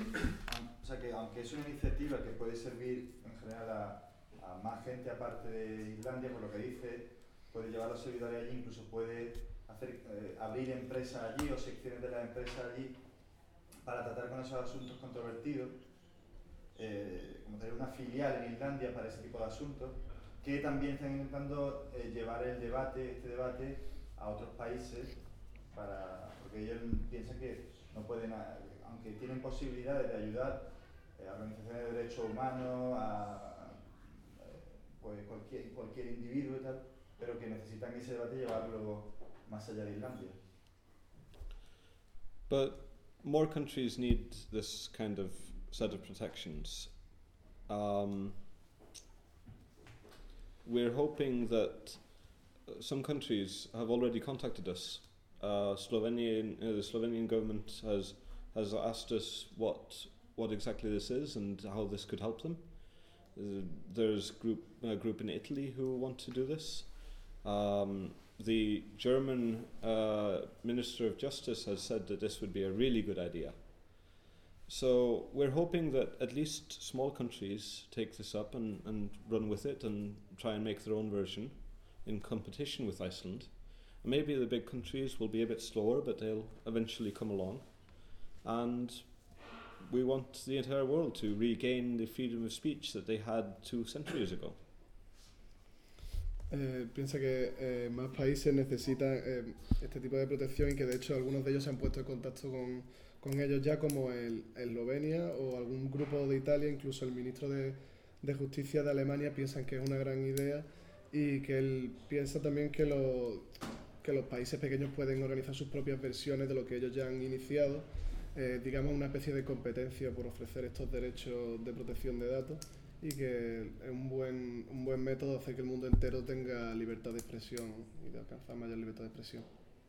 es una iniciativa que puede servir en general a más gente aparte de Islandia, por lo que dice, puede llevar los servidores allí, incluso puede abrir empresas allí o secciones de las empresas allí para tratar con esos asuntos controvertidos, como tener una filial en Islandia para ese tipo de asuntos, que también están intentando llevar este debate a otros países, porque ellos piensan que no pueden, aunque tienen posibilidades de ayudar a organizaciones de derechos humanos, pues cualquier individuo y tal, pero que necesitan ese debate llevarlo más allá de Islandia.
But more countries need this kind of set of protections. We're hoping that some countries have already contacted us. The Slovenian government has asked us what exactly this is and how this could help them. There's a group in Italy who want to do this. The German Minister of Justice has said that this would be a really good idea. So we're hoping that at least small countries take this up and run with it and try and make their own version in competition with Iceland. And maybe the big countries will be a bit slower, but they'll eventually come along. And we want the entire world to regain the freedom of speech that they had 2 centuries ago.
Piensa que más países necesitan este tipo de protección y que de hecho algunos de ellos se han puesto en contacto con ellos ya, como Eslovenia o algún grupo de Italia, incluso el ministro de Justicia de Alemania piensan que es una gran idea, y que él piensa también que los países pequeños pueden organizar sus propias versiones de lo que ellos ya han iniciado, digamos una especie de competencia por ofrecer estos derechos de protección de datos, y que es un buen método de hacer que el mundo entero tenga libertad de expresión y de alcanzar mayor libertad de expresión.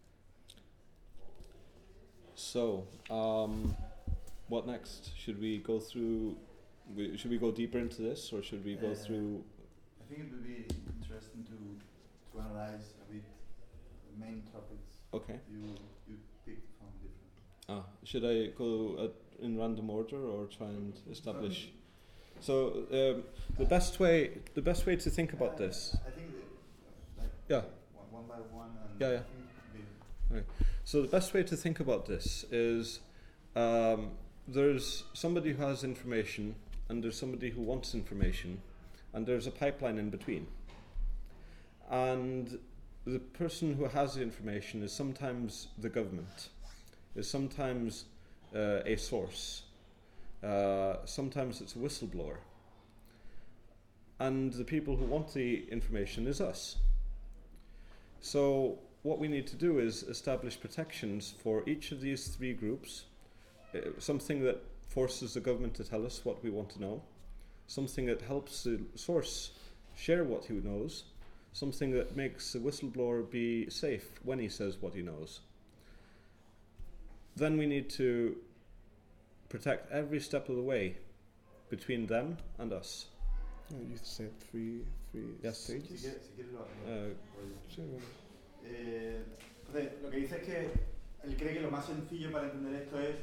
So, what next? Should we go deeper into this, or should we go through?
I think it would be interesting to analyze a bit the main topics.
Okay.
You picked from different.
Should I go in random order or try and establish? So the best way to think about this.
I think that, one by one. And
Okay. So the best way to think about this is there's somebody who has information and there's somebody who wants information, and there's a pipeline in between. And the person who has the information is sometimes the government, is sometimes a source. Sometimes it's a whistleblower, and the people who want the information is us. So what we need to do is establish protections for each of these 3 groups, something that forces the government to tell us what we want to know, something that helps the source share what he knows, something that makes the whistleblower be safe when he says what he knows. Then we need to protect every step of the way between them and us.
You said three
Yes.
stages.
Si quieres
Sí, bueno.
Entonces, lo que dice es que él cree que lo más sencillo para entender esto es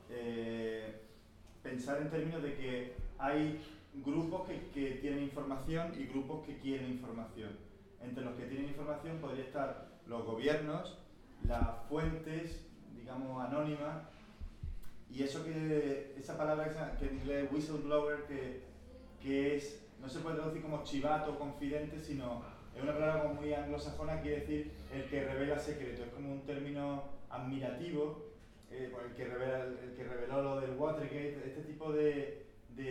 pensar en términos de que hay grupos que tienen información y grupos que quieren información. Entre los que tienen información podría estar los gobiernos, las fuentes, digamos, anónimas, y esa palabra que en inglés whistleblower, que es, no se puede traducir como chivato o confidente, sino es una palabra como muy anglosajona, quiere decir el que revela secretos. Es como un término admirativo, el que reveló lo del Watergate, este tipo de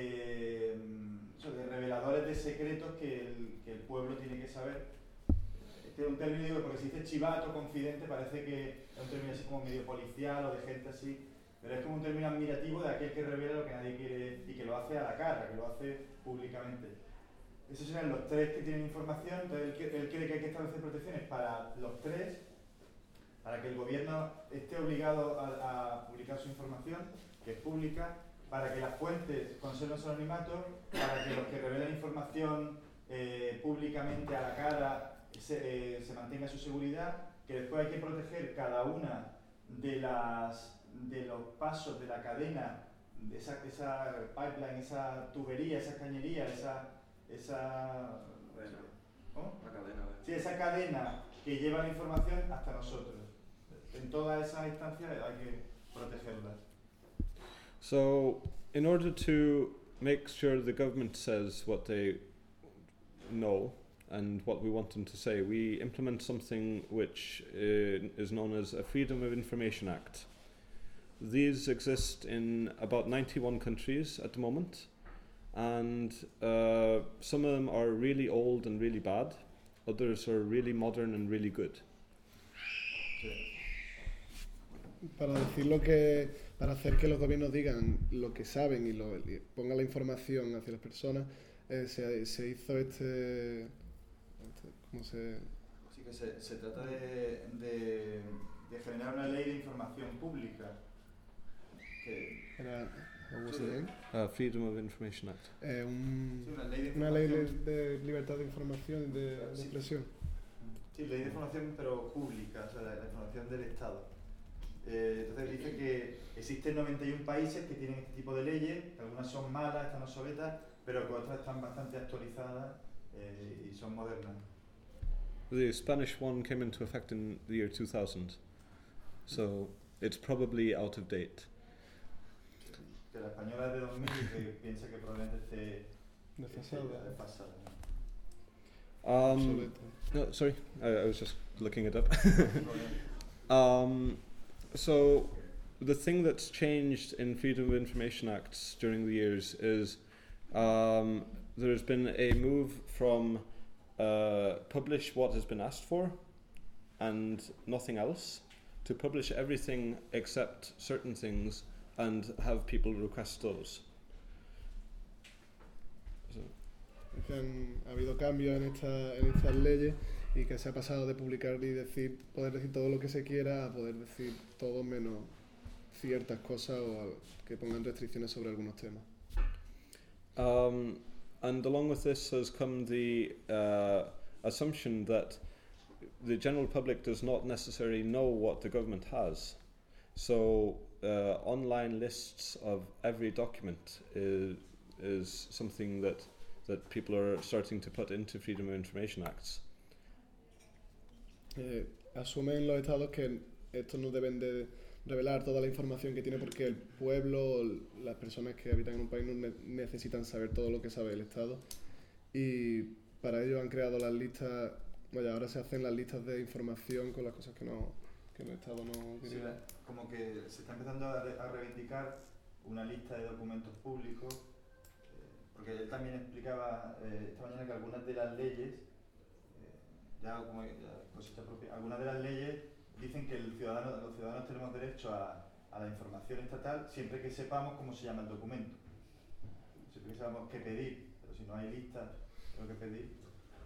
reveladores de secretos que el pueblo tiene que saber. Este es un término, digo, porque si dice chivato, confidente, parece que es un término así como medio policial o de gente así, pero es como un término admirativo de aquel que revela lo que nadie quiere y que lo hace a la cara, que lo hace públicamente. Esos serían los 3 que tienen información. Entonces él cree que hay que establecer protecciones para los 3, para que el gobierno esté obligado a publicar su información, que es pública, para que las fuentes conserven su anonimato, para que los que revelan información públicamente a la cara se mantenga su seguridad, que después hay que proteger cada una de los pasos de la cadena, de esa pipeline, esa tubería, esa cañería, ¿cómo?
La cadena.
Sí, esa cadena que lleva la información hasta nosotros. En todas esas instancias hay que protegerlas.
So, in order to make sure the government says what they know and what we want them to say, we implement something which is known as a Freedom of Information Act. These exist in about 91 countries at the moment, and some of them are really old and really bad, others are really modern and really good.
Para hacer que los gobiernos digan lo que saben y pongan la información hacia las personas, se hizo ¿cómo se?
Sí, Sí, que se trata de generar una ley de información pública.
What was it again?
Freedom of Information Act.
Sí, una ley de
Una ley
información.
de libertad de información y de
Sí.
expresión.
Sí, ley de información pero pública, o sea, la información del Estado. Entonces dice que existen 91 países que tienen este tipo de leyes, que algunas son malas, están obsoletas, pero que otras están bastante actualizadas y son modernas.
The Spanish one came into effect in the year 2000, so it's probably out of date.
Que la española es de 2000 y que piensa que probablemente esté desfasada.
Obsoleto.
No, sorry, I was just looking it up. So the thing that's changed in Freedom of Information Acts during the years is there's been a move from publish what has been asked for and nothing else to publish everything except certain things and have people request those. So,
Ha habido cambios en estas leyes y que se ha pasado de publicar y poder decir todo lo que se quiera a poder decir todo menos ciertas cosas o que pongan restricciones sobre algunos temas.
and along with this has come the assumption that the general public does not necessarily know what the government has. So online lists of every document is something that people are starting to put into Freedom of Information Acts.
Asumen los estados que estos no deben de revelar toda la información que tiene porque el pueblo o las personas que habitan en un país no necesitan saber todo lo que sabe el estado y para ello han creado las listas. Ahora se hacen las listas de información con las cosas que el estado no
Sí,
quería.
como que se está empezando a reivindicar una lista de documentos públicos, porque él también explicaba esta mañana que algunas de las leyes, cosecha propia, algunas de las leyes dicen que los ciudadanos tenemos derecho a la información estatal siempre que sepamos cómo se llama el documento, siempre que sepamos qué pedir, pero si no hay lista de lo que pedir.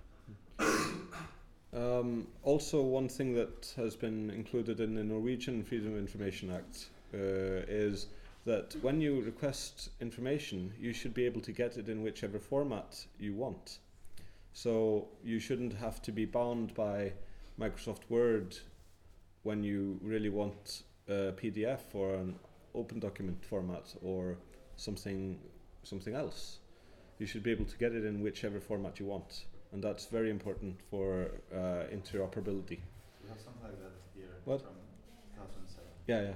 Also, one thing that has been included in the Norwegian Freedom of Information Act is that when you request information, you should be able to get it in whichever format you want. So you shouldn't have to be bound by Microsoft Word when you really want a PDF or an open document format or something else. You should be able to get it in whichever format you want. And that's very important for interoperability.
We have something like that here
What?
from 2007.
Yeah.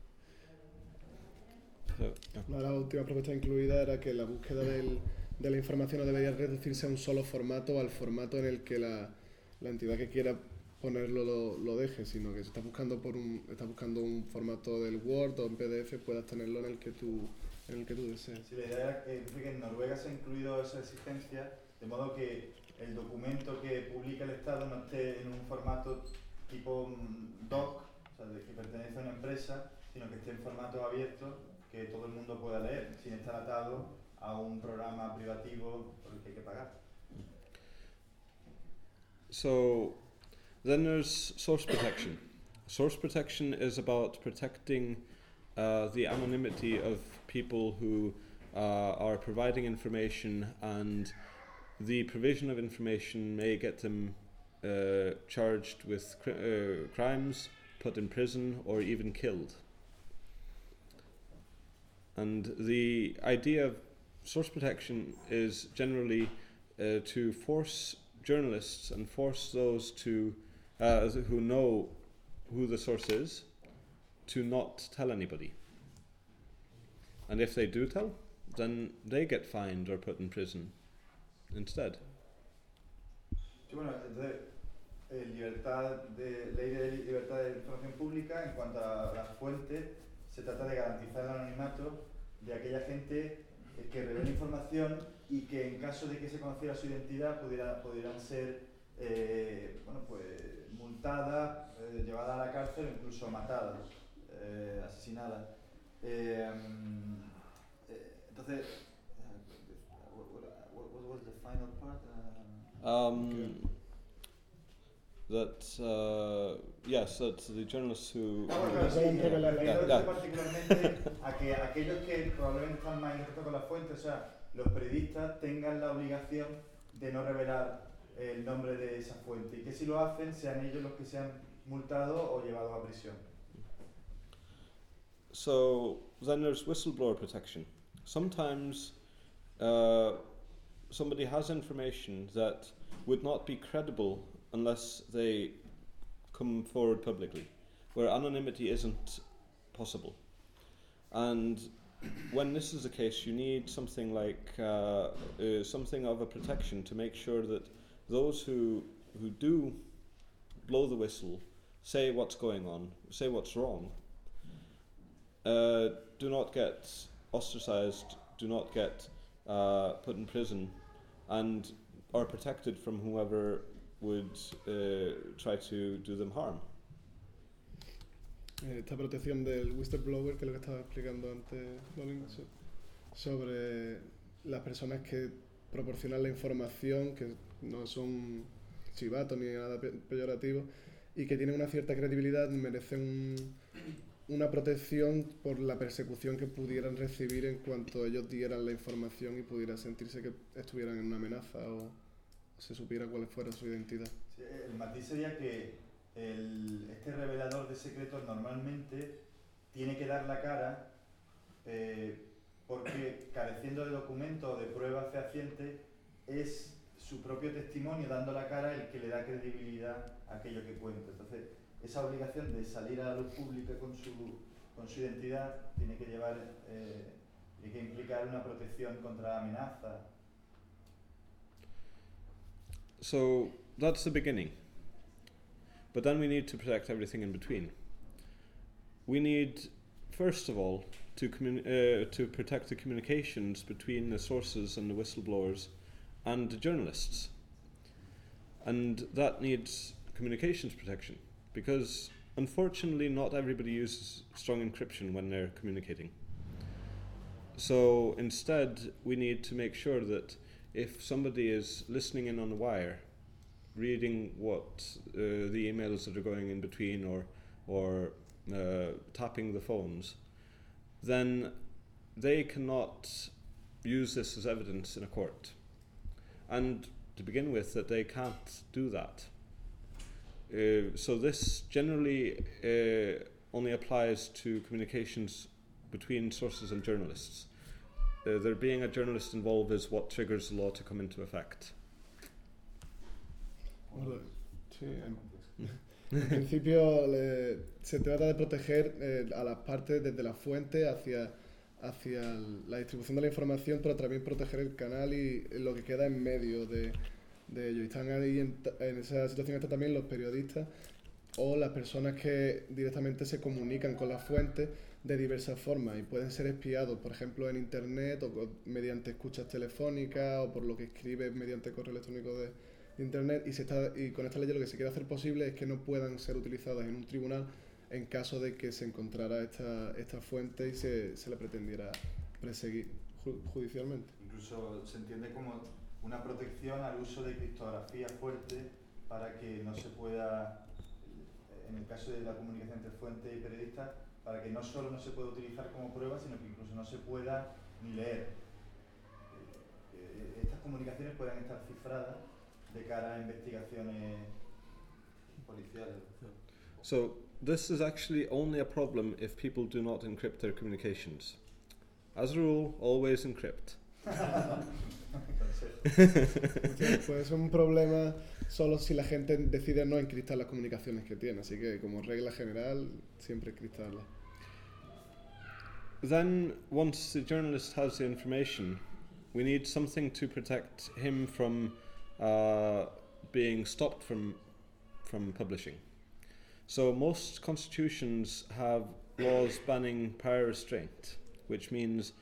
So, yeah.
Una de las últimas propuestas incluidas era que la búsqueda de la información no debería reducirse a un solo formato, al formato en el que la entidad que quiera ponerlo lo deje, sino que si estás buscando un formato del Word o en PDF, puedas tenerlo en el que tú desees.
Sí, la idea era que en Noruega se ha incluido esa exigencia, de modo que el documento que publica el Estado no esté en un formato tipo doc, o sea, que pertenece a una empresa, sino que esté en formato abierto, que todo el mundo pueda leer, sin estar atado a un programa privativo por el que hay que pagar.
So then there's source protection. Source protection is about protecting the anonymity of people who are providing information, and the provision of information may get them charged with crimes, put in prison, or even killed. And the idea of source protection is generally to force journalists and force those who know who the source is to not tell anybody. And if they do tell, then they get fined or put in prison instead.
Sí, bueno, entonces, ley de libertad de información pública, en cuanto a las fuentes, se trata de garantizar el anonimato de aquella gente que revela información y que en caso de que se conociera su identidad pudieran ser multadas, llevadas a la cárcel o incluso matadas, asesinadas. Entonces, what was the final part?
yes, that the journalists who
Claro, sí,
Pueden revelar la
refiero
Ya.
particularmente a que aquellos que probablemente están más en contacto con la fuente, o sea, los periodistas tengan la obligación de no revelar el nombre de esa fuente y que si lo hacen sean ellos los que sean multados o llevados a prisión.
So then there's whistleblower protection. Sometimes somebody has information that would not be credible unless they come forward publicly, where anonymity isn't possible. And when this is the case, you need something like something of a protection to make sure that those who do blow the whistle, say what's going on, say what's wrong, do not get ostracized, do not get put in prison, and are protected from whoever would try to do them harm.
Esta protección del whistleblower, que es lo que estaba explicando antes, Colin, sobre las personas que proporcionan la información, que no son chivatos ni nada peyorativo, y que tienen una cierta credibilidad, merecen una protección por la persecución que pudieran recibir en cuanto ellos dieran la información y pudieran sentirse que estuvieran en una amenaza o se supiera cuál fuera su identidad.
Sí, el matiz sería que este revelador de secretos normalmente tiene que dar la cara porque careciendo de documentos o de pruebas fehacientes es su propio testimonio dando la cara el que le da credibilidad a aquello que cuenta. Entonces, esa obligación de salir a la luz pública con su identidad tiene que llevar, tiene que implicar una protección contra amenazas.
So that's the beginning. But then we need to protect everything in between. We need, first of all, to protect the communications between the sources and the whistleblowers and the journalists. And that needs communications protection, because unfortunately not everybody uses strong encryption when they're communicating. So instead we need to make sure that if somebody is listening in on the wire, reading what the emails that are going in between or tapping the phones, then they cannot use this as evidence in a court. And to begin with, that they can't do that. So this generally only applies to communications between sources and journalists. There being a journalist involved is what triggers the law to come into effect.
Sí, en principio se trata de proteger a las partes desde la fuente hacia la distribución de la información, pero también proteger el canal y lo que queda en medio de ello. Y están ahí en esa situación están también los periodistas o las personas que directamente se comunican con la fuente de diversas formas y pueden ser espiados, por ejemplo, en internet o mediante escuchas telefónicas o por lo que escriben mediante correo electrónico de internet y con esta ley lo que se quiere hacer posible es que no puedan ser utilizadas en un tribunal en caso de que se encontrara esta fuente y se le pretendiera perseguir judicialmente.
Incluso se entiende como una protección al uso de criptografía fuerte para que no se pueda, en el caso de la comunicación entre fuente y periodista, para que no solo no se pueda utilizar como prueba, sino que incluso no se pueda ni leer. Estas comunicaciones puedan estar cifradas de cara a investigaciones policiales.
So this is actually only a problem if people do not encrypt their communications. As a rule, always encrypt.
Pues es un problema solo si la gente decide no encriptar las comunicaciones que tiene, así que como regla general siempre encriptarlas.
Then, once the journalist has the information, we need something to protect him from being stopped from publishing. So most constitutions have laws banning prior restraint, which means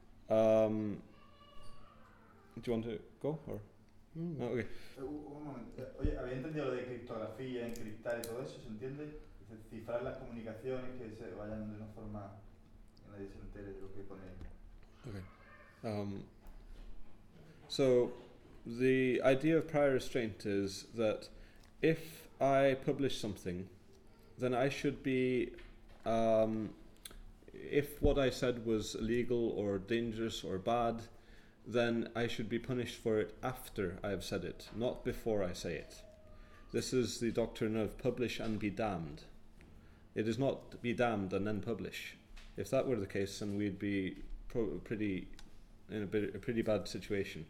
do you want to go or? Oh, okay.
Un momento. Oye, había entendido lo de criptografía, encriptar y todo eso, ¿se entiende? Es decir, cifrar las comunicaciones que se vayan de una forma que nadie se entere de lo que pone.
Okay. So the idea of prior restraint is that if I publish something, then I should be, if what I said was illegal or dangerous or bad, then I should be punished for it after I have said it, not before I say it. This is the doctrine of publish and be damned. It is not be damned and then publish. If that were the case, then we'd be in a pretty bad situation.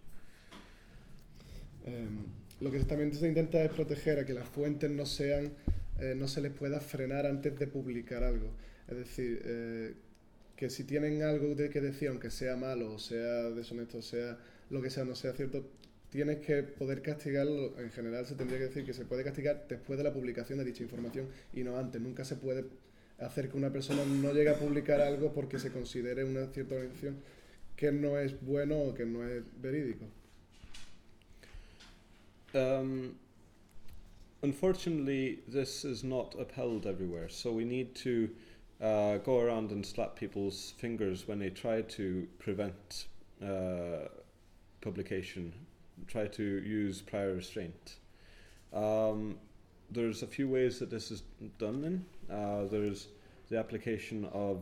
Lo que también se intenta es proteger a que las fuentes no sean, no se les pueda frenar antes de publicar algo. Es decir, que si tienen algo que decir, aunque sea malo, o sea deshonesto, o sea lo que sea, no sea cierto, tienes que poder castigarlo. En general se tendría que decir que se puede castigar después de la publicación de dicha información y no antes. Nunca se puede hacer que una persona no llegue a publicar algo porque se considere una cierta organización que no es bueno o que no es verídico.
Unfortunately, this is not upheld everywhere, so we need to go around and slap people's fingers when they try to prevent publication, try to use prior restraint. There's a few ways that this is done in. There's the application of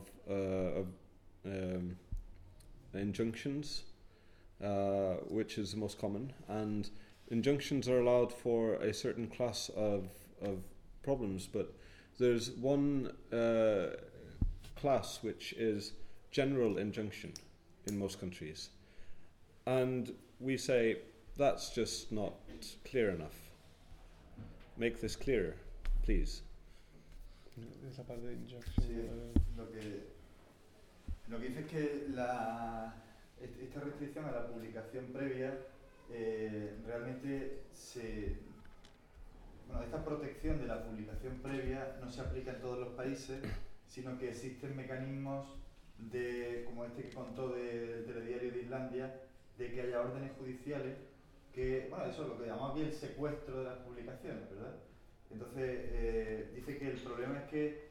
injunctions, which is the most common, and injunctions are allowed for a certain class of problems, but there's one class which is general injunction in most countries, and we say that's just not clear enough. Make this clearer, please.
Esa parte de injunction.
Sí, lo que dice es que esta restricción a la publicación previa realmente esta protección de la publicación previa no se aplica en todos los países, sino que existen mecanismos como este que contó del telediario de Islandia, de que haya órdenes judiciales que, bueno, eso es lo que llamamos aquí el secuestro de las publicaciones, ¿verdad? Entonces, dice que el problema es que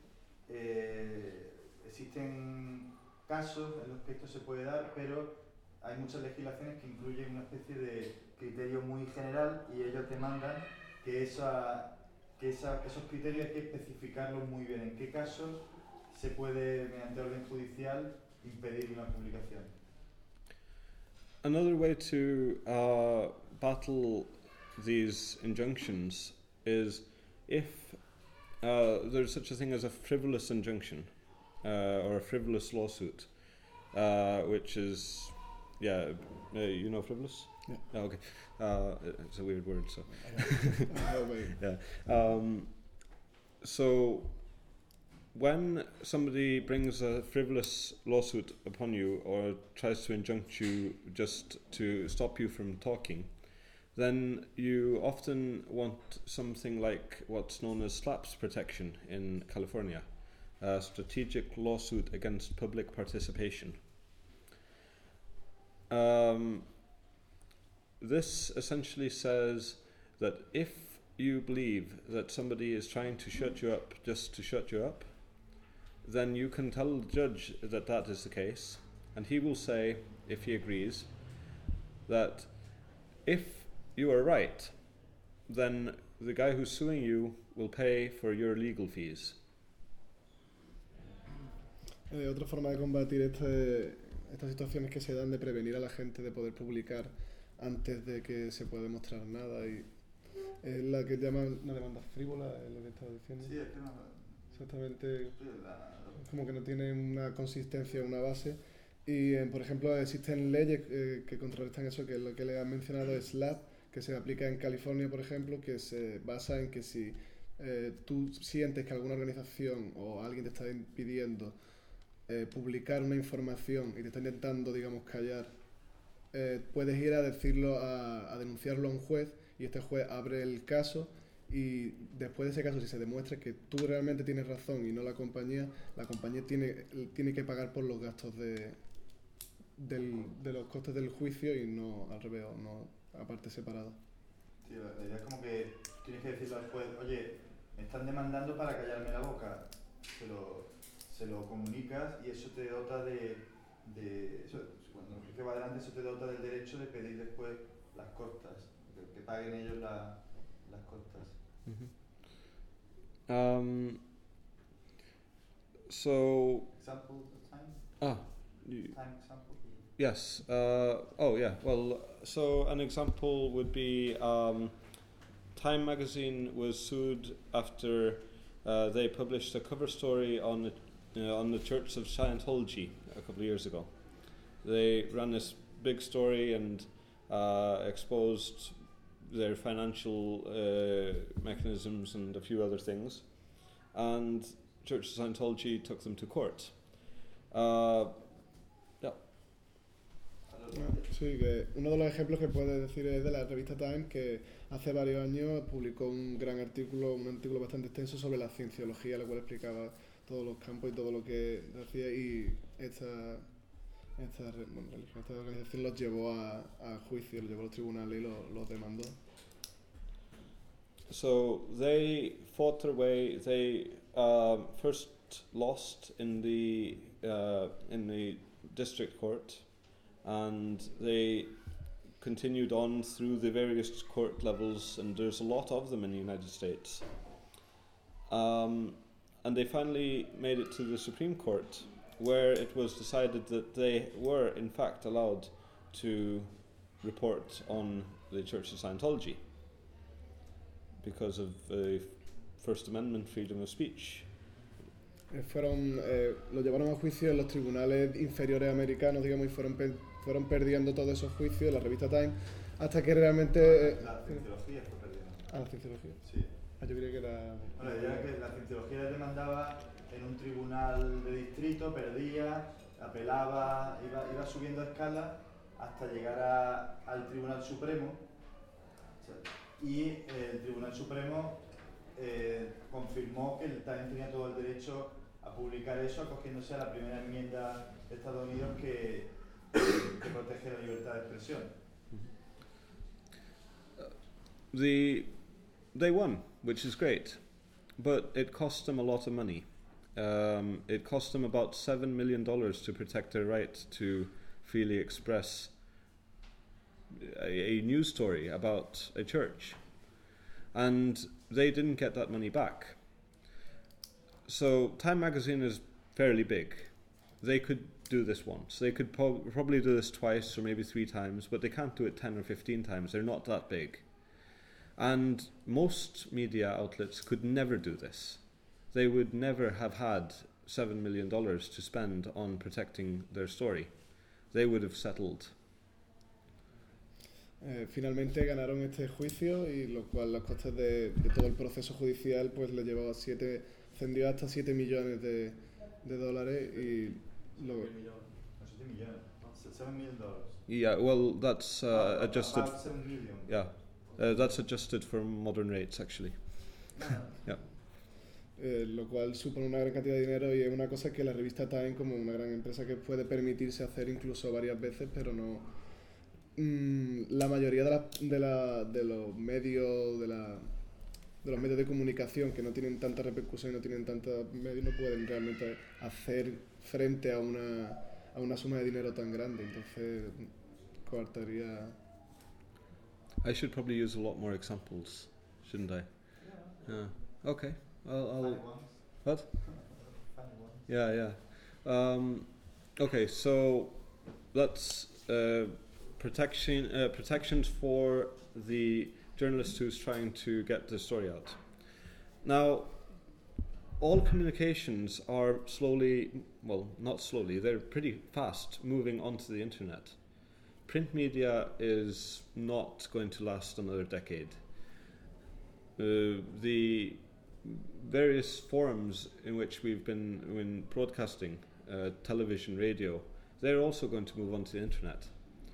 existen casos en los que esto se puede dar, pero hay muchas legislaciones que incluyen una especie de criterio muy general y ellos demandan que esos criterios hay que especificarlos muy bien. ¿En qué casos se puede, mediante orden judicial, impedir una publicación?
Another way to battle these injunctions is if there's such a thing as a frivolous injunction or a frivolous lawsuit, which is, you know frivolous?
Yeah.
Oh, okay. It's a weird word, so.
Yeah.
So when somebody brings a frivolous lawsuit upon you or tries to injunct you just to stop you from talking, then you often want something like what's known as SLAPS protection in California, a strategic lawsuit against public participation. This essentially says that if you believe that somebody is trying to shut you up just to shut you up, then you can tell the judge that that is the case, and he will say, if he agrees, that if you are right, then the guy who's suing you will pay for your legal fees.
Otra forma de combatir estas situaciones que se dan de prevenir a la gente de poder publicar antes de que se pueda demostrar nada, y es la que llaman una demanda frívola, es lo que estaba diciendo.
Sí, es que no,
exactamente, como que no tiene una consistencia, una base, y por ejemplo existen leyes que contrarrestan eso, que es lo que le han mencionado, es SLAP, que se aplica en California, por ejemplo, que se basa en que si tú sientes que alguna organización o alguien te está impidiendo publicar una información y te está intentando, digamos, callar, puedes ir a decirlo, a denunciarlo a un juez, y este juez abre el caso, y después de ese caso, si se demuestra que tú realmente tienes razón y no la compañía tiene que pagar por los gastos de los costes del juicio, y no al revés, no aparte separado.
Sí, la idea es como que tienes que decirle al juez, oye, me están demandando para callarme la boca. Se lo comunicas y eso te dota cuando el juicio va adelante, eso te dota del derecho de pedir después las costas, que paguen ellos las costas.
Mm-hmm. So,
Example of time?
you-
Time example?
yes. Oh, yeah. Well, so an example would be Time magazine was sued after they published a cover story on the Church of Scientology a couple of years ago. They ran this big story and exposed their financial mechanisms and a few other things, and Church of Scientology took them to court.
Sí, que uno de los ejemplos que puedes decir es de la revista Time, que hace varios años publicó un artículo bastante extenso sobre la cienciología, el cual explicaba todos los campos y todo lo que hacía, y esta organización los llevó a juicio, los llevó a los tribunales y los demandó.
So they fought their way. They first lost in the district court, and they continued on through the various court levels, and there's a lot of them in the United States. And they finally made it to the Supreme Court, where it was decided that they were in fact allowed to report on the Church of Scientology because of First Amendment freedom of speech.
Lo llevaron a juicio en los tribunales inferiores americanos, digamos, y fueron perdiendo todos esos juicios, la revista Time, hasta que realmente...
La cienciología fue perdiendo.
La cienciología.
Sí.
Yo creía que era...
Bueno, ya que la cienciología les demandaba en un tribunal de distrito, perdía, apelaba, iba subiendo a escala hasta llegar al Tribunal Supremo, y el Tribunal Supremo confirmó que el Times tenía todo el derecho a publicar eso, acogiéndose a la primera enmienda de Estados Unidos que protege la libertad de expresión.
They won, which is great, but it cost them a lot of money. It cost them about $7 million to protect their right to freely express a news story about a church, and they didn't get that money back. So Time magazine is fairly big. They could do this once. They could probably do this twice or maybe 3 times, but they can't do it 10 or 15 times. They're not that big. And most media outlets could never do this. They would never have had $7 million to spend on protecting their story. They would have settled.
Finalmente ganaron este juicio, y lo cual los costes de todo el proceso judicial pues le llevó ascendió hasta $7 millones de dólares, y lo...
$7 millones. $7 million.
Yeah, well, that's adjusted.
About 7 million.
Yeah, that's adjusted for modern rates, actually. Yeah.
Lo cual supone una gran cantidad de dinero, y es una cosa que la revista Time, como una gran empresa que puede permitirse hacer incluso varias veces, pero no... la mayoría de los medios de comunicación que no tienen tanta repercusión y no tienen tantos medios, no pueden realmente hacer frente a una suma de dinero tan grande. Entonces coartaría.
I should probably use a lot more examples, shouldn't I? Yeah. Okay. I'll what? Yeah. Okay, so that's protections for the journalist who's trying to get the story out. Now, all communications are not slowly, they're pretty fast moving onto the internet. Print media is not going to last another decade. The various forms in which we've been broadcasting, television, radio, they're also going to move onto the internet.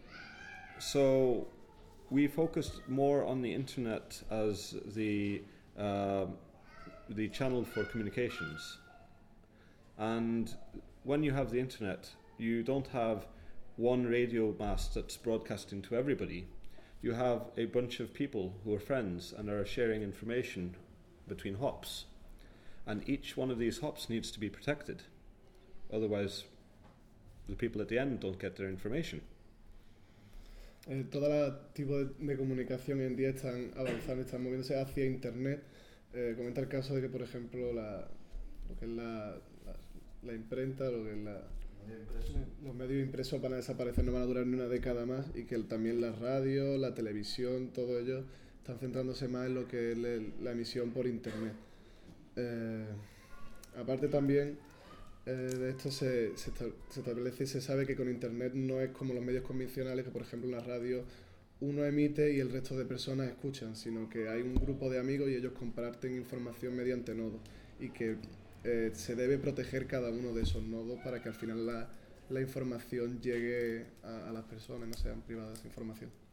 So we focused more on the internet as the channel for communications. And when you have the internet, you don't have one radio mast that's broadcasting to everybody. You have a bunch of people who are friends and are sharing information between hops. And each one of these hops needs to be protected. Otherwise, the people at the end don't get their information.
Todo tipo de comunicación en día están avanzando, están moviéndose hacia internet, comenta el caso de que, por ejemplo, lo que es la imprenta, lo que es los medios impresos van a desaparecer, no van a durar ni una década más, y que también la radio, la televisión, todo ello están centrándose más en lo que es la emisión por internet. Aparte también de esto se establece y se sabe que con internet no es como los medios convencionales, que por ejemplo en la radio uno emite y el resto de personas escuchan, sino que hay un grupo de amigos y ellos comparten información mediante nodos, y que se debe proteger cada uno de esos nodos para que al final la información llegue a las personas, no sean privadas de información.